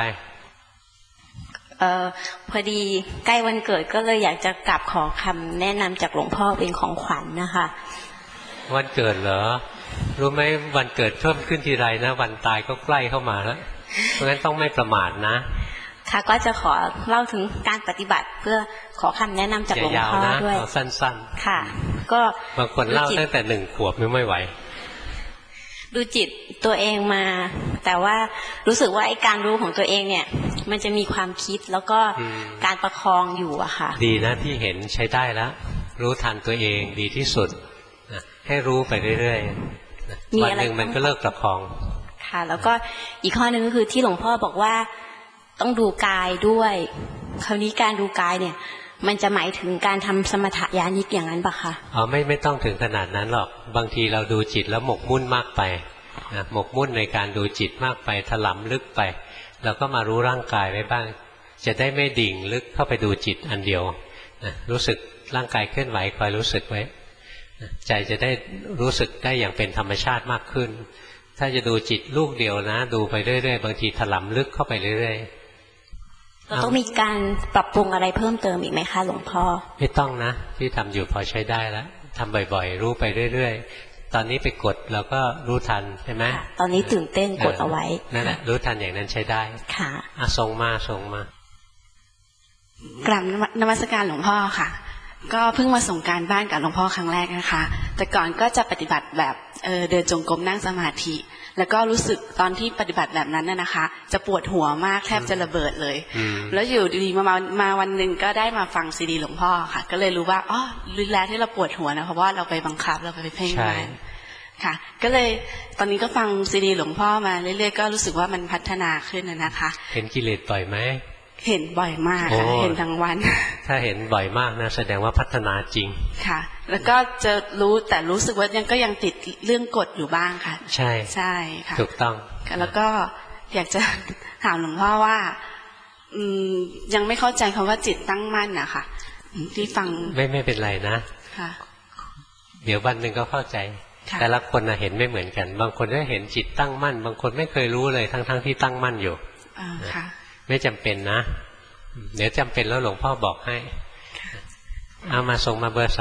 พอดีใกล้วันเกิดก็เลยอยากจะกลับขอคำแนะนำจากหลวงพ่อเป็นของขวัญนะคะวันเกิดเหรอรู้ไหมวันเกิดเพิ่มขึ้นทีไรนะวันตายก็ใกล้เข้ามาแล้วเพราะฉะนั้นต้องไม่ประมาทนะค่ะก็จะขอเล่าถึงการปฏิบัติเพื่อขอคำแนะนำจากหลวงพ่อด้วยสั้นๆค่ะก็บางคนเล่าตั้งแต่1 ขวบไม่ไหวดูจิตตัวเองมาแต่ว่ารู้สึกว่าไอ้การรู้ของตัวเองเนี่ยมันจะมีความคิดแล้วก็การประคองอยู่อะค่ะดีนะที่เห็นใช้ได้แล้วรู้ทันตัวเองดีที่สุดให้รู้ไปเรื่อยๆวันหนึ่งมันก็เลิกประคองค่ะแล้วก็อีกข้อนึงก็คือที่หลวงพ่อบอกว่าต้องดูกายด้วยคราวนี้การดูกายเนี่ยมันจะหมายถึงการทำสมถะญาณิกอย่างนั้นปะคะไม่ต้องถึงขนาดนั้นหรอกบางทีเราดูจิตแล้วหมกมุ่นมากไปหมกมุ่นในการดูจิตมากไปถลำลึกไปเราก็มารู้ร่างกายไว้บ้างจะได้ไม่ดิ่งลึกเข้าไปดูจิตอันเดียวรู้สึกร่างกายเคลื่อนไหวคอยรู้สึกไว้ใจจะได้รู้สึกได้อย่างเป็นธรรมชาติมากขึ้นถ้าจะดูจิตลูกเดียวนะดูไปเรื่อยๆบางทีถลำลึกเข้าไปเรื่อยๆเราต้องมีการปรับปรุงอะไรเพิ่มเติมอีกไหมคะหลวงพ่อไม่ต้องนะที่ทำอยู่พอใช้ได้แล้วทำบ่อยๆรู้ไปเรื่อยๆตอนนี้ไปกดเราก็รู้ทันใช่ไหมตอนนี้ตื่นเต้นกดเอาไว้นั่นแหละรู้ทันอย่างนั้นใช้ได้ค่ะส่งมากราบนมัสการหลวงพ่อค่ะก็เพิ่งมาส่งการบ้านกับหลวงพ่อครั้งแรกนะคะแต่ก่อนก็จะปฏิบัติแบบเดินจงกรมนั่งสมาธิแล้วก็รู้สึกตอนที่ปฏิบัติแบบนั้นนะคะจะปวดหัวมากแทบจะระเบิดเลยแล้วอยู่ดีๆมาวันหนึ่งก็ได้มาฟังซีดีหลวงพ่อค่ะก็เลยรู้ว่ารู้แล้วที่เราปวดหัวนะเพราะว่าเราไปบังคับเราไปเพ่งมันค่ะก็เลยตอนนี้ก็ฟังซีดีหลวงพ่อมาเรื่อยๆก็รู้สึกว่ามันพัฒนาขึ้นนะคะเห็นกิเลสบ่อยไหมเห็นบ่อยมากค่ะเห็นทั้งวันถ้าเห็นบ่อยมากนะแสดงว่าพัฒนาจริงค่ะแล้วก็จะรู้แต่รู้สึกว่ายังติดเรื่องกฎอยู่บ้างค่ะใช่ค่ะถูกต้องแล้วก็อยากจะถามหลวงพ่อว่ายังไม่เข้าใจคำว่าจิตตั้งมั่นนะคะที่ฟังไม่เป็นไรนะค่ะเดี๋ยววันหนึ่งก็เข้าใจแต่ละคนเห็นไม่เหมือนกันบางคนก็เห็นจิตตั้งมั่นบางคนไม่เคยรู้เลยทั้งที่ตั้งมั่นอยู่ค่ะไม่จำเป็นนะเดี๋ยวจำเป็นแล้วหลวงพ่อบอกให้เอามาส่งมาเบอร์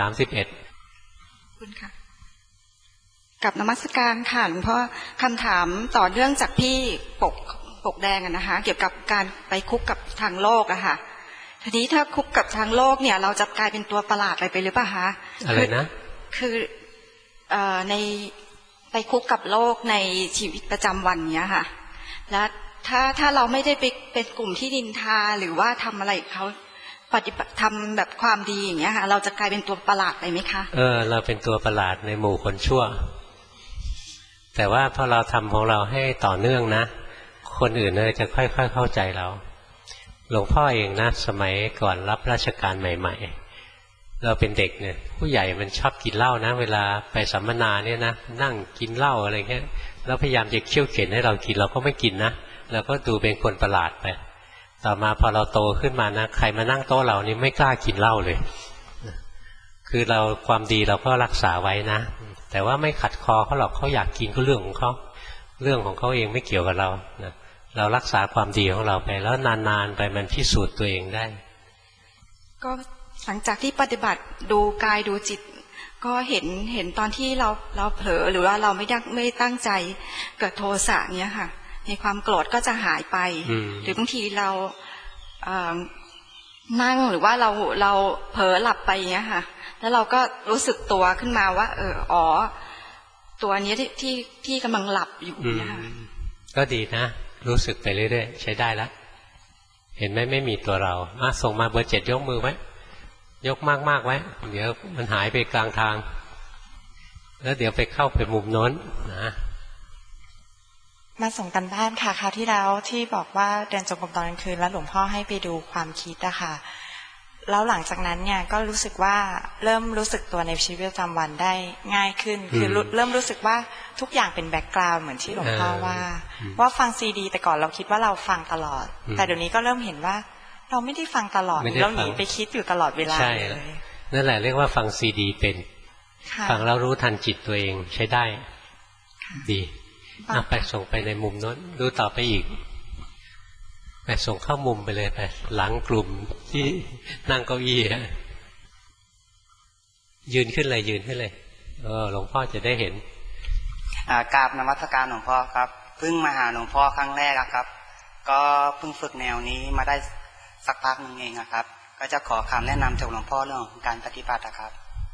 31 คุณค่ะกับนมัสการค่ะหลวงพ่อคำถามต่อเนื่องจากพี่ปกแดงนะคะเกี่ยวกับการไปคุกกับทางโลกอะค่ะทีนี้ถ้าคุกกับทางโลกเนี่ยเราจะกลายเป็นตัวประหลาดไปหรือเปล่าคะอะไรนะคือในไปคุกกับโลกในชีวิตประจำวันเนี้ยค่ะแล้วถ้าเราไม่ได้ไปเป็นกลุ่มที่ดินทาหรือว่าทำอะไรเขาปฏิบัติทำแบบความดีอย่างเงี้ยค่ะเราจะกลายเป็นตัวประหลาดไปไหมคะเราเป็นตัวประหลาดในหมู่คนชั่วแต่ว่าพอเราทำของเราให้ต่อเนื่องนะคนอื่นจะค่อยๆเข้าใจเราหลวงพ่อเองนะสมัยก่อนรับราชการใหม่ๆเราเป็นเด็กเนี่ยผู้ใหญ่มันชอบกินเหล้านะเวลาไปสัมมนาเนี่ยนะนั่งกินเหล้าอะไรเงี้ยแล้วพยายามจะเคี่ยวเข็นให้เรากินเราก็ไม่กินนะแล้วก็ดูเป็นคนประหลาดไปต่อมาพอเราโตขึ้นมานะใครมานั่งโต๊ะเรานี่ไม่กล้ากินเหล้าเลยคือเราความดีเราก็รักษาไว้นะแต่ว่าไม่ขัดคอเขาหรอกเขาอยากกินก็เรื่องของเขาเรื่องของเขาเองไม่เกี่ยวกับเรานะเรารักษาความดีของเราไปแล้วนานๆไปมันพิสูจน์ตัวเองได้ก็หลังจากที่ปฏิบัติดูกายดูจิตก็เห็นตอนที่เราเผลอหรือว่าเราไม่ตั้งใจเกิดโทสะเนี้ยค่ะในความโกรธก็จะหายไปหรือบางทีเรานั่งหรือว่าเราเผลอหลับไปเนี้ยค่ะแล้วเราก็รู้สึกตัวขึ้นมาว่าตัวนี้ที่กำลังหลับอยู่นะคะก็ดีนะรู้สึกไปเรื่อยๆใช้ได้แล้วเห็นไหมไม่มีตัวเราส่งมาเบอร์ 7ยกมือไว้ยกมากๆไว้เดี๋ยวมันหายไปกลางทางแล้วเดี๋ยวไปเข้าไปมุมโน้นนะมาส่งกันบ้านค่ะคราวที่แล้วที่บอกว่าเดินจงกรมตอนกลางคืนแล้วหลวงพ่อให้ไปดูความคิดอะค่ะแล้วหลังจากนั้นเนี่ยก็รู้สึกว่าเริ่มรู้สึกตัวในชีวิตประจำวันได้ง่ายขึ้นคือเริ่มรู้สึกว่าทุกอย่างเป็นแบ็กกราวด์เหมือนที่หลวงพ่อว่าฟังซีดีแต่ก่อนเราคิดว่าเราฟังตลอดแต่เดี๋ยวนี้ก็เริ่มเห็นว่าเราไม่ได้ฟังตลอดเราหนีไปคิดอยู่ตลอดเวลาเลยนั่นแหละเรียกว่าฟังซีดีเป็นฟังแล้วรู้ทันจิตตัวเองใช้ได้ดีไปส่งไปในมุมโน้นดูต่อไปอีกไปส่งเข้ามุมไปเลยไปหลังกลุ่มที่นั่งเก้าอี้ยืนขึ้นเลยยืนขึ้นเลยหลวงพ่อจะได้เห็นกราบนมัสการหลวงพ่อครับเพิ่งมาหาหลวงพ่อครั้งแรกครับก็เพิ่งฝึกแนวนี้มาได้สักพักนึงเองครับก็จะขอคำแนะนำจากหลวงพ่อเรื่องของการปฏิบัติครับ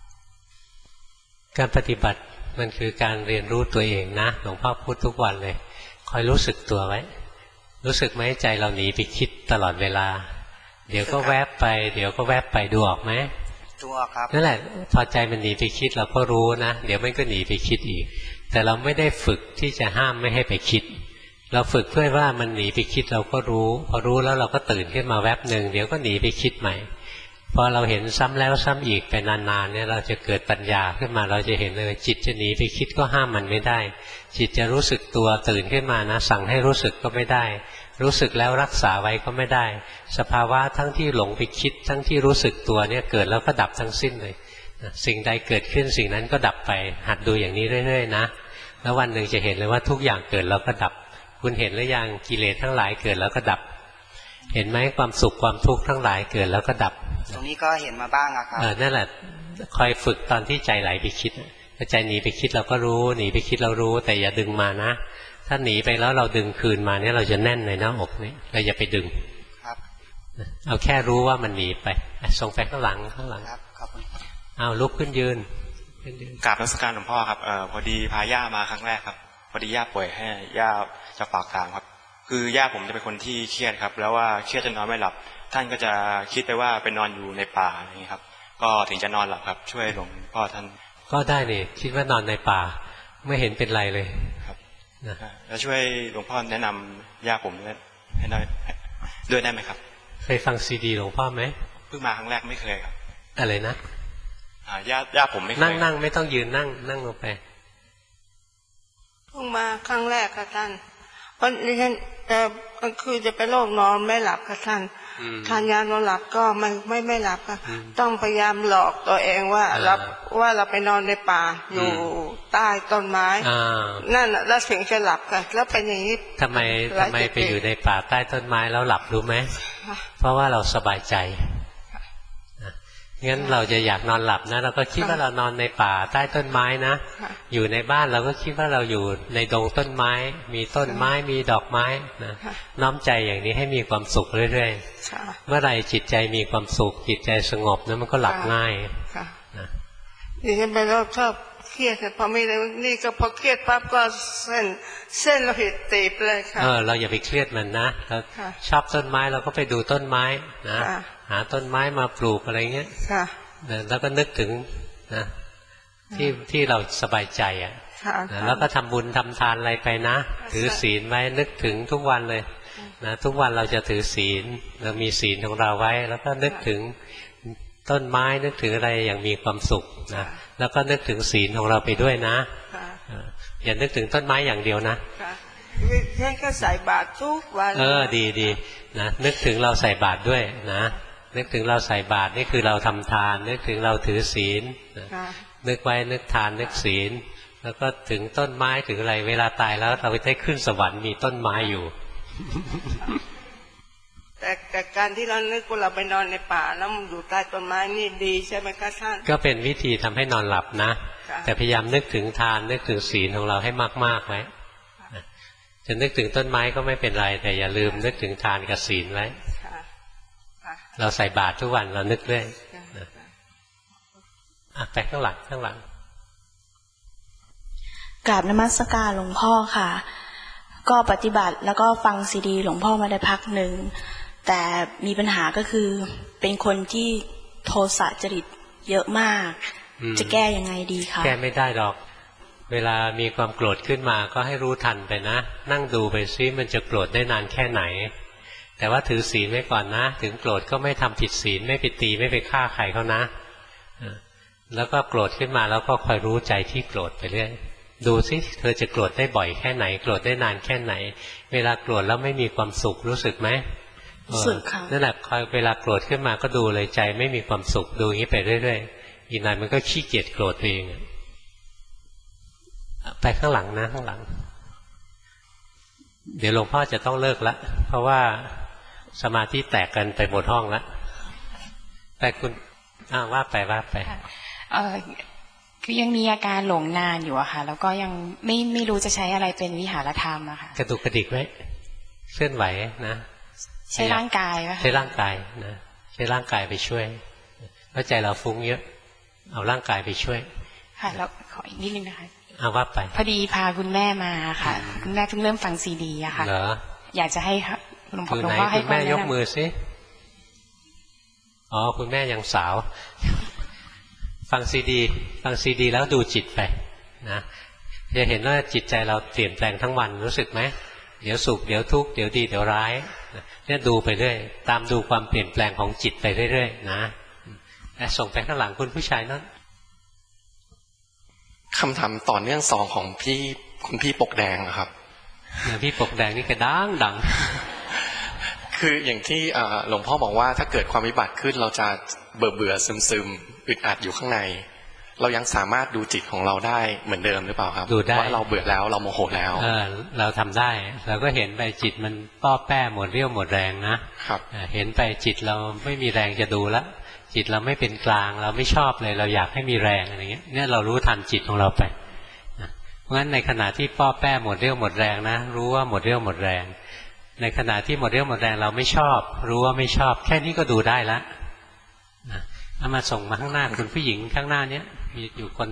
การปฏิบัติมันคือการเรียนรู้ตัวเองนะหลวงพ่อพูดทุกวันเลยคอยรู้สึกตัวไว้รู้สึกไหมใจเราหนีไปคิดตลอดเวลาเดี๋ยวก็แวบไปเดี๋ยวก็แวบไปดูออกไหมดูออกครับนั่นแหละพอใจมันหนีไปคิดเราก็รู้นะเดี๋ยวมันก็หนีไปคิดอีกแต่เราไม่ได้ฝึกที่จะห้ามไม่ให้ไปคิดเราฝึกเพื่อว่ามันหนีไปคิดเราก็รู้พอรู้แล้วเราก็ตื่นขึ้นมาแวบหนึ่งเดี๋ยวก็หนีไปคิดใหม่พอเราเห็นซ้ำแล้วซ้ำอีกไปนานๆเนี่ยเราจะเกิดปัญญาขึ้นมาเราจะเห็นเลยจิตจะหนีไปคิดก็ห้ามมันไม่ได้จิตจะรู้สึกตัวตื่นขึ้นมานะสั่งให้รู้สึกก็ไม่ได้รู้สึกแล้วรักษาไว้ก็ไม่ได้สภาวะทั้งที่หลงไปคิดทั้งที่รู้สึกตัวเนี่ยเกิดแล้วก็ดับทั้งสิ้นเลยสิ่งใดเกิดขึ้นสิ่งนั้นก็ดับไปหัดดูอย่างนี้เรื่อยๆนะแล้ววันหนึ่งจะเห็นเลยว่าทุกอย่างเกิดแล้วก็ดับคุณเห็นหรือยังกิเลสทั้งหลายเกิดแล้วก็ดับเห็นไหมความสุขความทุกข์ทั้งหลายเกิดแล้วก็ดับตรงนี้ก็เห็นมาบ้างครับนั่นแหละคอยฝึกตอนที่ใจไหลไปคิดถ้าใจหนีไปคิดเราก็รู้หนีไปคิดเรารู้แต่อย่าดึงมานะถ้าหนีไปแล้วเราดึงคืนมาเนี่ยเราจะแน่นในหน้าอกนี่เราอย่าไปดึงครับเอาแค่รู้ว่ามันหนีไปส่งไปข้างหลังครับขอบคุณเอาลุกขึ้นยืนกราบนมัสการหลวงพ่อครับพอดีพาย่ามาครั้งแรกครับพอดีย่าป่วยให้ย่าจะฝากถามครับคือย่าผมจะเป็นคนที่เครียดครับแล้วว่าเครียดจนนอนไม่หลับท่านก็จะคิดไปว่าไปนอนอยู่ในป่าอย่างนี้ครับก็ถึงจะนอนหลับครับช่วยหลวงพ่อท่านก็ได้นี่คิดว่านอนในป่าไม่เห็นเป็นไรเลยครับแล้วช่วยหลวงพ่อแนะนำย่าผมให้ด้วยได้ไหมครับเคยฟังซีดีหลวงพ่อไหมเพิ่งมาครั้งแรกไม่เคยครับอะไรนะย่าผมไม่เคยนั่งไม่ต้องยืนนั่งลงไปเพิ่งมาครั้งแรกค่ะท่านเพราะดิฉันคือจะเป็นโรคนอนไม่หลับค่ะท่านทานยานอนหลับก็ไม่หลับค่ะต้องพยายามหลอกตัวเองว่าเราไปนอนในป่าอยู่ใต้ต้นไม้นั่นแล้วถึงจะหลับค่ะแล้วเป็นอย่างนี้ทำไมไปอยู่ในป่าใต้ต้นไม้แล้วหลับรู้ไหมเพราะว่าเราสบายใจงั้นเราจะอยากนอนหลับนะเราก็คิดว่าเรานอนในป่าใต้ต้นไม้นะอยู่ในบ้านเราก็คิดว่าเราอยู่ในดงต้นไม้มีต้นไม้มีดอกไม้นะน้อมใจอย่างนี้ให้มีความสุขเรื่อยๆเมื่อไหร่จิตใจมีความสุขจิตใจสงบนะมันก็หลับง่ายดิฉันเป็นโรคชอบเครียดพอมีนี่ก็พอเครียดปั๊บก็เส้นโลหิตตีบเลยค่ะเราอย่าไปเครียดมันนะเราชอบต้นไม้เราก็ไปดูต้นไม้นะหาต้นไม้มาปลูกอะไรเงี้ยแล้วก็นึกถึงนะที่เราสบายใจอ่ะแล้วก็ทำบุญทำทานอะไรไปนะถือศีลไว้นึกถึงทุกวันเลยนะทุกวันเราจะถือศีลเรามีศีลของเราไว้แล้วก็นึกถึงต้นไม้นึกถึงอะไรอย่างมีความสุขนะแล้วก็นึกถึงศีลของเราไปด้วยนะอย่านึกถึงต้นไม้อย่างเดียวนะแค่ก็ใส่บาตรทุกวันดีนะนึกถึงเราใส่บาตรด้วยนะนึกถึงเราใส่บาตรนี่คือเราทำทานนึกถึงเราถือศีลนึกไว้นึกทานนึกศีลแล้วก็ถึงต้นไม้ถึงอะไรเวลาตายแล้วเราไปได้ขึ้นสวรรค์มีต้นไม้อยู่แต่การที่เรานึกว่าเราไปนอนในป่าแล้วมันอยู่ใต้ต้นไม้นี่ดีใช่ไหมคะท่านก็เป็นวิธีทำให้นอนหลับนะแต่พยายามนึกถึงทานนึกถึงศีลของเราให้มากๆไว้จะนึกถึงต้นไม้ก็ไม่เป็นไรแต่อย่าลืมนึกถึงทานกับศีลไว้เราใส่บาตรทุกวันเรานึกเรื่อยไปข้างหลังกราบนมัสการหลวงพ่อค่ะก็ปฏิบัติแล้วก็ฟังซีดีหลวงพ่อมาได้พักหนึ่งแต่มีปัญหาก็คือเป็นคนที่โทสะจริตเยอะมากจะแก้ยังไงดีคะแก้ไม่ได้หรอกเวลามีความโกรธขึ้นมาก็ให้รู้ทันไปนะนั่งดูไปซิมันจะโกรธได้นานแค่ไหนแต่ว่าถือศีลไว้ก่อนนะถึงโกรธก็ไม่ทำผิดศีลไม่ไปตีไม่ไปฆ่าใครเขานะแล้วก็โกรธขึ้นมาแล้วก็คอยรู้ใจที่โกรธไปเรื่อยดูซิเธอจะโกรธได้บ่อยแค่ไหนโกรธได้นานแค่ไหนเวลาโกรธแล้วไม่มีความสุขรู้สึกไหมสุขค่ะนั่นแหละคอยเวลาโกรธขึ้นมาก็ดูเลยใจไม่มีความสุขดูอย่างนี้ไปเรื่อยๆอีกหน่อยมันก็ขี้เกียจโกรธเองไปข้างหลังนะข้างหลังเดี๋ยวหลวงพ่อจะต้องเลิกละเพราะว่าสมาธิแตกกันไปหมดห้องละแต่คุณว่าไปคือยังมีอาการหลงนานอยู่อะค่ะแล้วก็ยังไม่รู้จะใช้อะไรเป็นวิหารธรรมอะค่ะกระตุกกระดิกไว้เคลื่อนไหวนะใช้ร่างกายป่ะใช้ร่างกายนะใช้ร่างกายไปช่วยเพราะใจเราฟุ้งเยอะเอาร่างกายไปช่วยค่ะแล้วขออีกนิดนึงนะคะว่าไปพอดีพาคุณแม่มาค่ะคุณแม่เพิ่งเริ่มฟังซีดีอะค่ะอยากจะให้หลวงพ่อให้คุณแม่ยกมือสิคุณแม่ยังสาวฟังซีดีแล้วดูจิตไปนะจะเห็นว่าจิตใจเราเปลี่ยนแปลงทั้งวันรู้สึกไหมเดี๋ยวสุขเดี๋ยวทุกข์เดี๋ยวดีเดี๋ยวร้ายเนี่ยดูไปเรื่อยตามดูความเปลี่ยนแปลงของจิตไปเรื่อยๆนะส่งไปข้างหลังคุณผู้ชายนั้นคำถามต่อเนื่อง2ของคุณพี่ปกแดงครับพี่ปกแดงนี่กระดังคืออย่างที่หลวงพ่อบอกว่าถ้าเกิดความวิบัติขึ้นเราจะเบื่อซึมอึดอัดอยู่ข้างในเรายังสามารถดูจิตของเราได้เหมือนเดิมหรือเปล่าครับดูได้ว่าเราเบื่อแล้วเราโมโหแล้วเราทำได้เราก็เห็นไปจิตมันป้อแป้หมดเรี่ยวหมดแรงนะครับเห็นไปจิตเราไม่มีแรงจะดูแล้วจิตเราไม่เป็นกลางเราไม่ชอบเลยเราอยากให้มีแรงอะไรเงี้ยเนี่ยเรารู้ทันจิตของเราไปเพราะฉะนั้นในขณะที่ป้อแป้หมดเรี่ยวหมดแรงนะรู้ว่าหมดเรี่ยวหมดแรงในขณะที่หมดเรี่ยวหมดแรงเราไม่ชอบรู้ว่าไม่ชอบแค่นี้ก็ดูได้แล้วเอามาส่งมาข้างหน้าคุณผู้หญิงข้างหน้าเนี้ยมีอยู่คน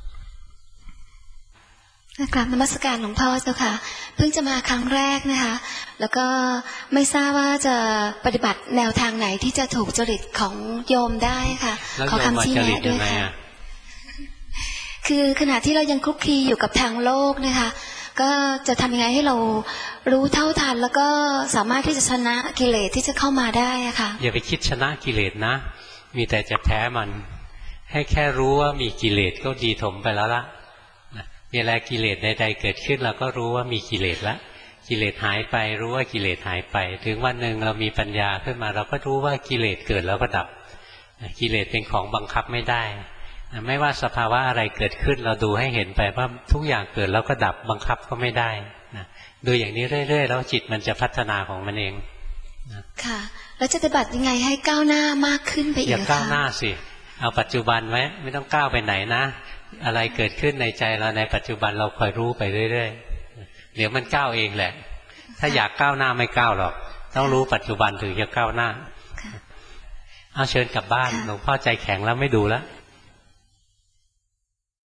กราบนมัสการหลวงพ่อเจ้าค่ะเพิ่งจะมาครั้งแรกนะคะแล้วก็ไม่ทราบว่าจะปฏิบัติแนวทางไหนที่จะถูกจริตของโยมได้ค่ะขอคำชี้แนะด้วยค่ะคือขณะที่เรายังคลุกคลีอยู่กับทางโลกนะคะก็จะทำยังไงให้เรารู้เท่าทันแล้วก็สามารถที่จะชนะกิเลสที่จะเข้ามาได้ค่ะอย่าไปคิดชนะกิเลสนะมีแต่จะแพ้มันให้แค่รู้ว่ามีกิเลสก็ดีถมไปแล้วละเวลากิเลสใดๆเกิดขึ้นเราก็รู้ว่ามีกิเลสละกิเลสหายไปรู้ว่ากิเลสหายไปถึงวันหนึ่งเรามีปัญญาขึ้นมาเราก็รู้ว่ากิเลสเกิดแล้วก็ดับกิเลสเป็นของบังคับไม่ได้ไม่ว่าสภาวะอะไรเกิดขึ้นเราดูให้เห็นไปว่าทุกอย่างเกิดแล้วก็ดับบังคับก็ไม่ได้ดูอย่างนี้เรื่อยๆแล้วจิตมันจะพัฒนาของมันเองค่ะแล้วจะปฏิบัติยังไงให้ก้าวหน้ามากขึ้นไปอีกอย่าก้าวหน้าสิเอาปัจจุบันไว้ไม่ต้องก้าวไปไหนนะอะไรเกิดขึ้นในใจเราในปัจจุบันเราคอยรู้ไปเรื่อยๆเดี๋ยวมันก้าวเองแหละถ้าอยากก้าวหน้าไม่ก้าวหรอกต้องรู้ปัจจุบันถึงจะก้าวหน้าเอาเชิญกลับบ้านหลวงพ่อใจแข็งแล้วไม่ดูแล้ว